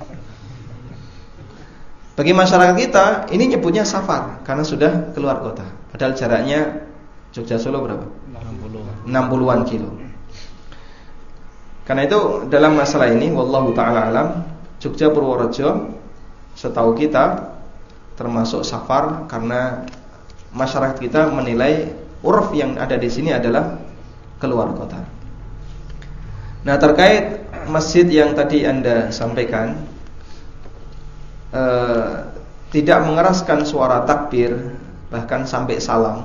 bagi masyarakat kita ini nyebutnya safar karena sudah keluar kota. Padahal jaraknya Jogja Solo berapa? enam puluhan kilo. Karena itu dalam masalah ini wallahu ta'ala alam, Jogja Purworejo setahu kita termasuk safar karena masyarakat kita menilai urf yang ada di sini adalah keluar kota. Nah, terkait masjid yang tadi Anda sampaikan, eh, tidak mengeraskan suara takbir bahkan sampai salam,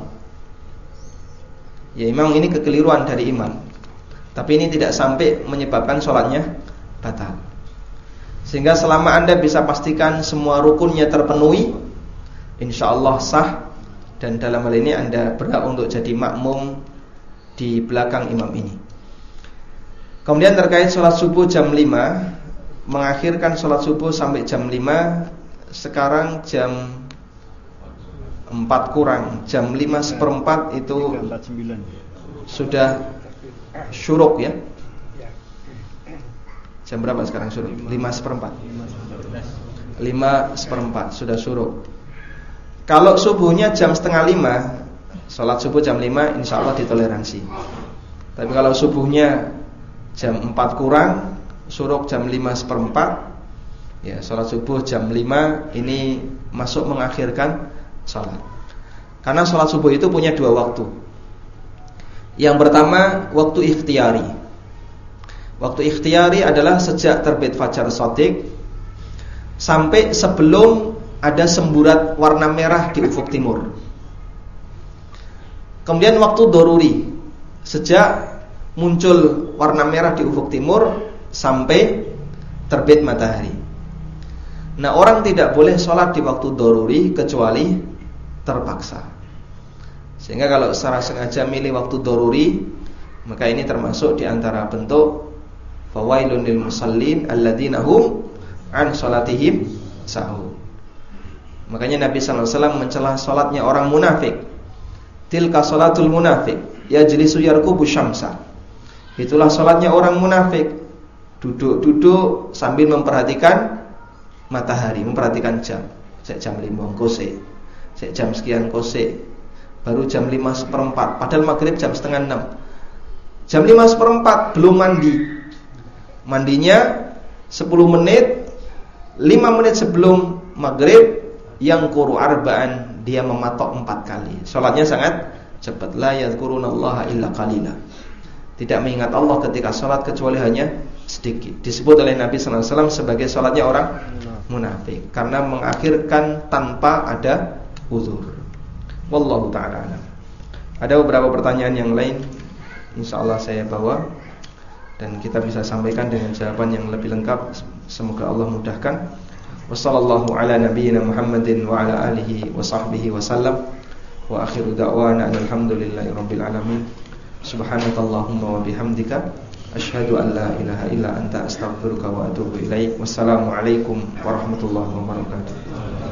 ya memang ini kekeliruan dari imam. Tapi ini tidak sampai menyebabkan sholatnya batal. Sehingga selama Anda bisa pastikan semua rukunnya terpenuhi, insya Allah sah. Dan dalam hal ini Anda berhak untuk jadi makmum di belakang imam ini. Kemudian terkait sholat subuh jam lima, mengakhirkan sholat subuh sampai jam lima. Sekarang jam empat kurang, jam lima seperempat itu sudah syuruk ya. Jam berapa sekarang syuruk? lima seperempat. lima seperempat sudah syuruk. Kalau subuhnya jam setengah lima, sholat subuh jam lima insya Allah ditoleransi. Tapi kalau subuhnya jam empat kurang, syuruk jam lima seperempat, ya sholat subuh jam lima ini masuk mengakhirkan sholat. Karena sholat subuh itu punya dua waktu. Yang pertama waktu ikhtiyari. Waktu ikhtiyari adalah sejak terbit fajar shadiq sampai sebelum ada semburat warna merah di ufuk timur. Kemudian waktu doruri, sejak muncul warna merah di ufuk timur sampai terbit matahari. Nah, orang tidak boleh sholat di waktu doruri kecuali terpaksa. Sehingga kalau secara sengaja milih waktu doruri, maka ini termasuk di antara bentuk fawailun lil musallin alladzina hum an salatihim sahun. Makanya Nabi sallallahu alaihi wasallam mencela salatnya orang munafik. Tilka salatul munafik, yajlisu yarkubu syamsa. Itulah salatnya orang munafik, duduk-duduk sambil memperhatikan matahari, memperhatikan jam. Sek jam lima kose, sek jam sekian kose, baru jam lima seperempat, padahal maghrib jam setengah enam. Jam lima seperempat belum mandi. Mandinya sepuluh menit, lima menit sebelum maghrib, yang quru arba'an, dia mematok empat kali. Salatnya sangat cepat. La yadhkurunallaha illa qalila. Tidak mengingat Allah ketika salat kecuali hanya sedikit. Disebut oleh Nabi sallallahu alaihi wasallam sebagai salatnya orang munafik karena mengakhirkan tanpa ada uzur. Wallahu ta'ala alam. Ada beberapa pertanyaan yang lain, insyaallah saya bawa dan kita bisa sampaikan dengan jawaban yang lebih lengkap. Semoga Allah mudahkan. Wassallallahu ala nabiyyina Muhammadin wa ala alihi wa sahbihi wa sallam. Wa akhiru da'wana alhamdulillahi rabbil alamin. Subhanakallahumma wa bihamdika asyhadu an la ilaha illa anta astaghfiruka wa atubu ilaik. Wassalamu alaikum warahmatullahi wabarakatuh.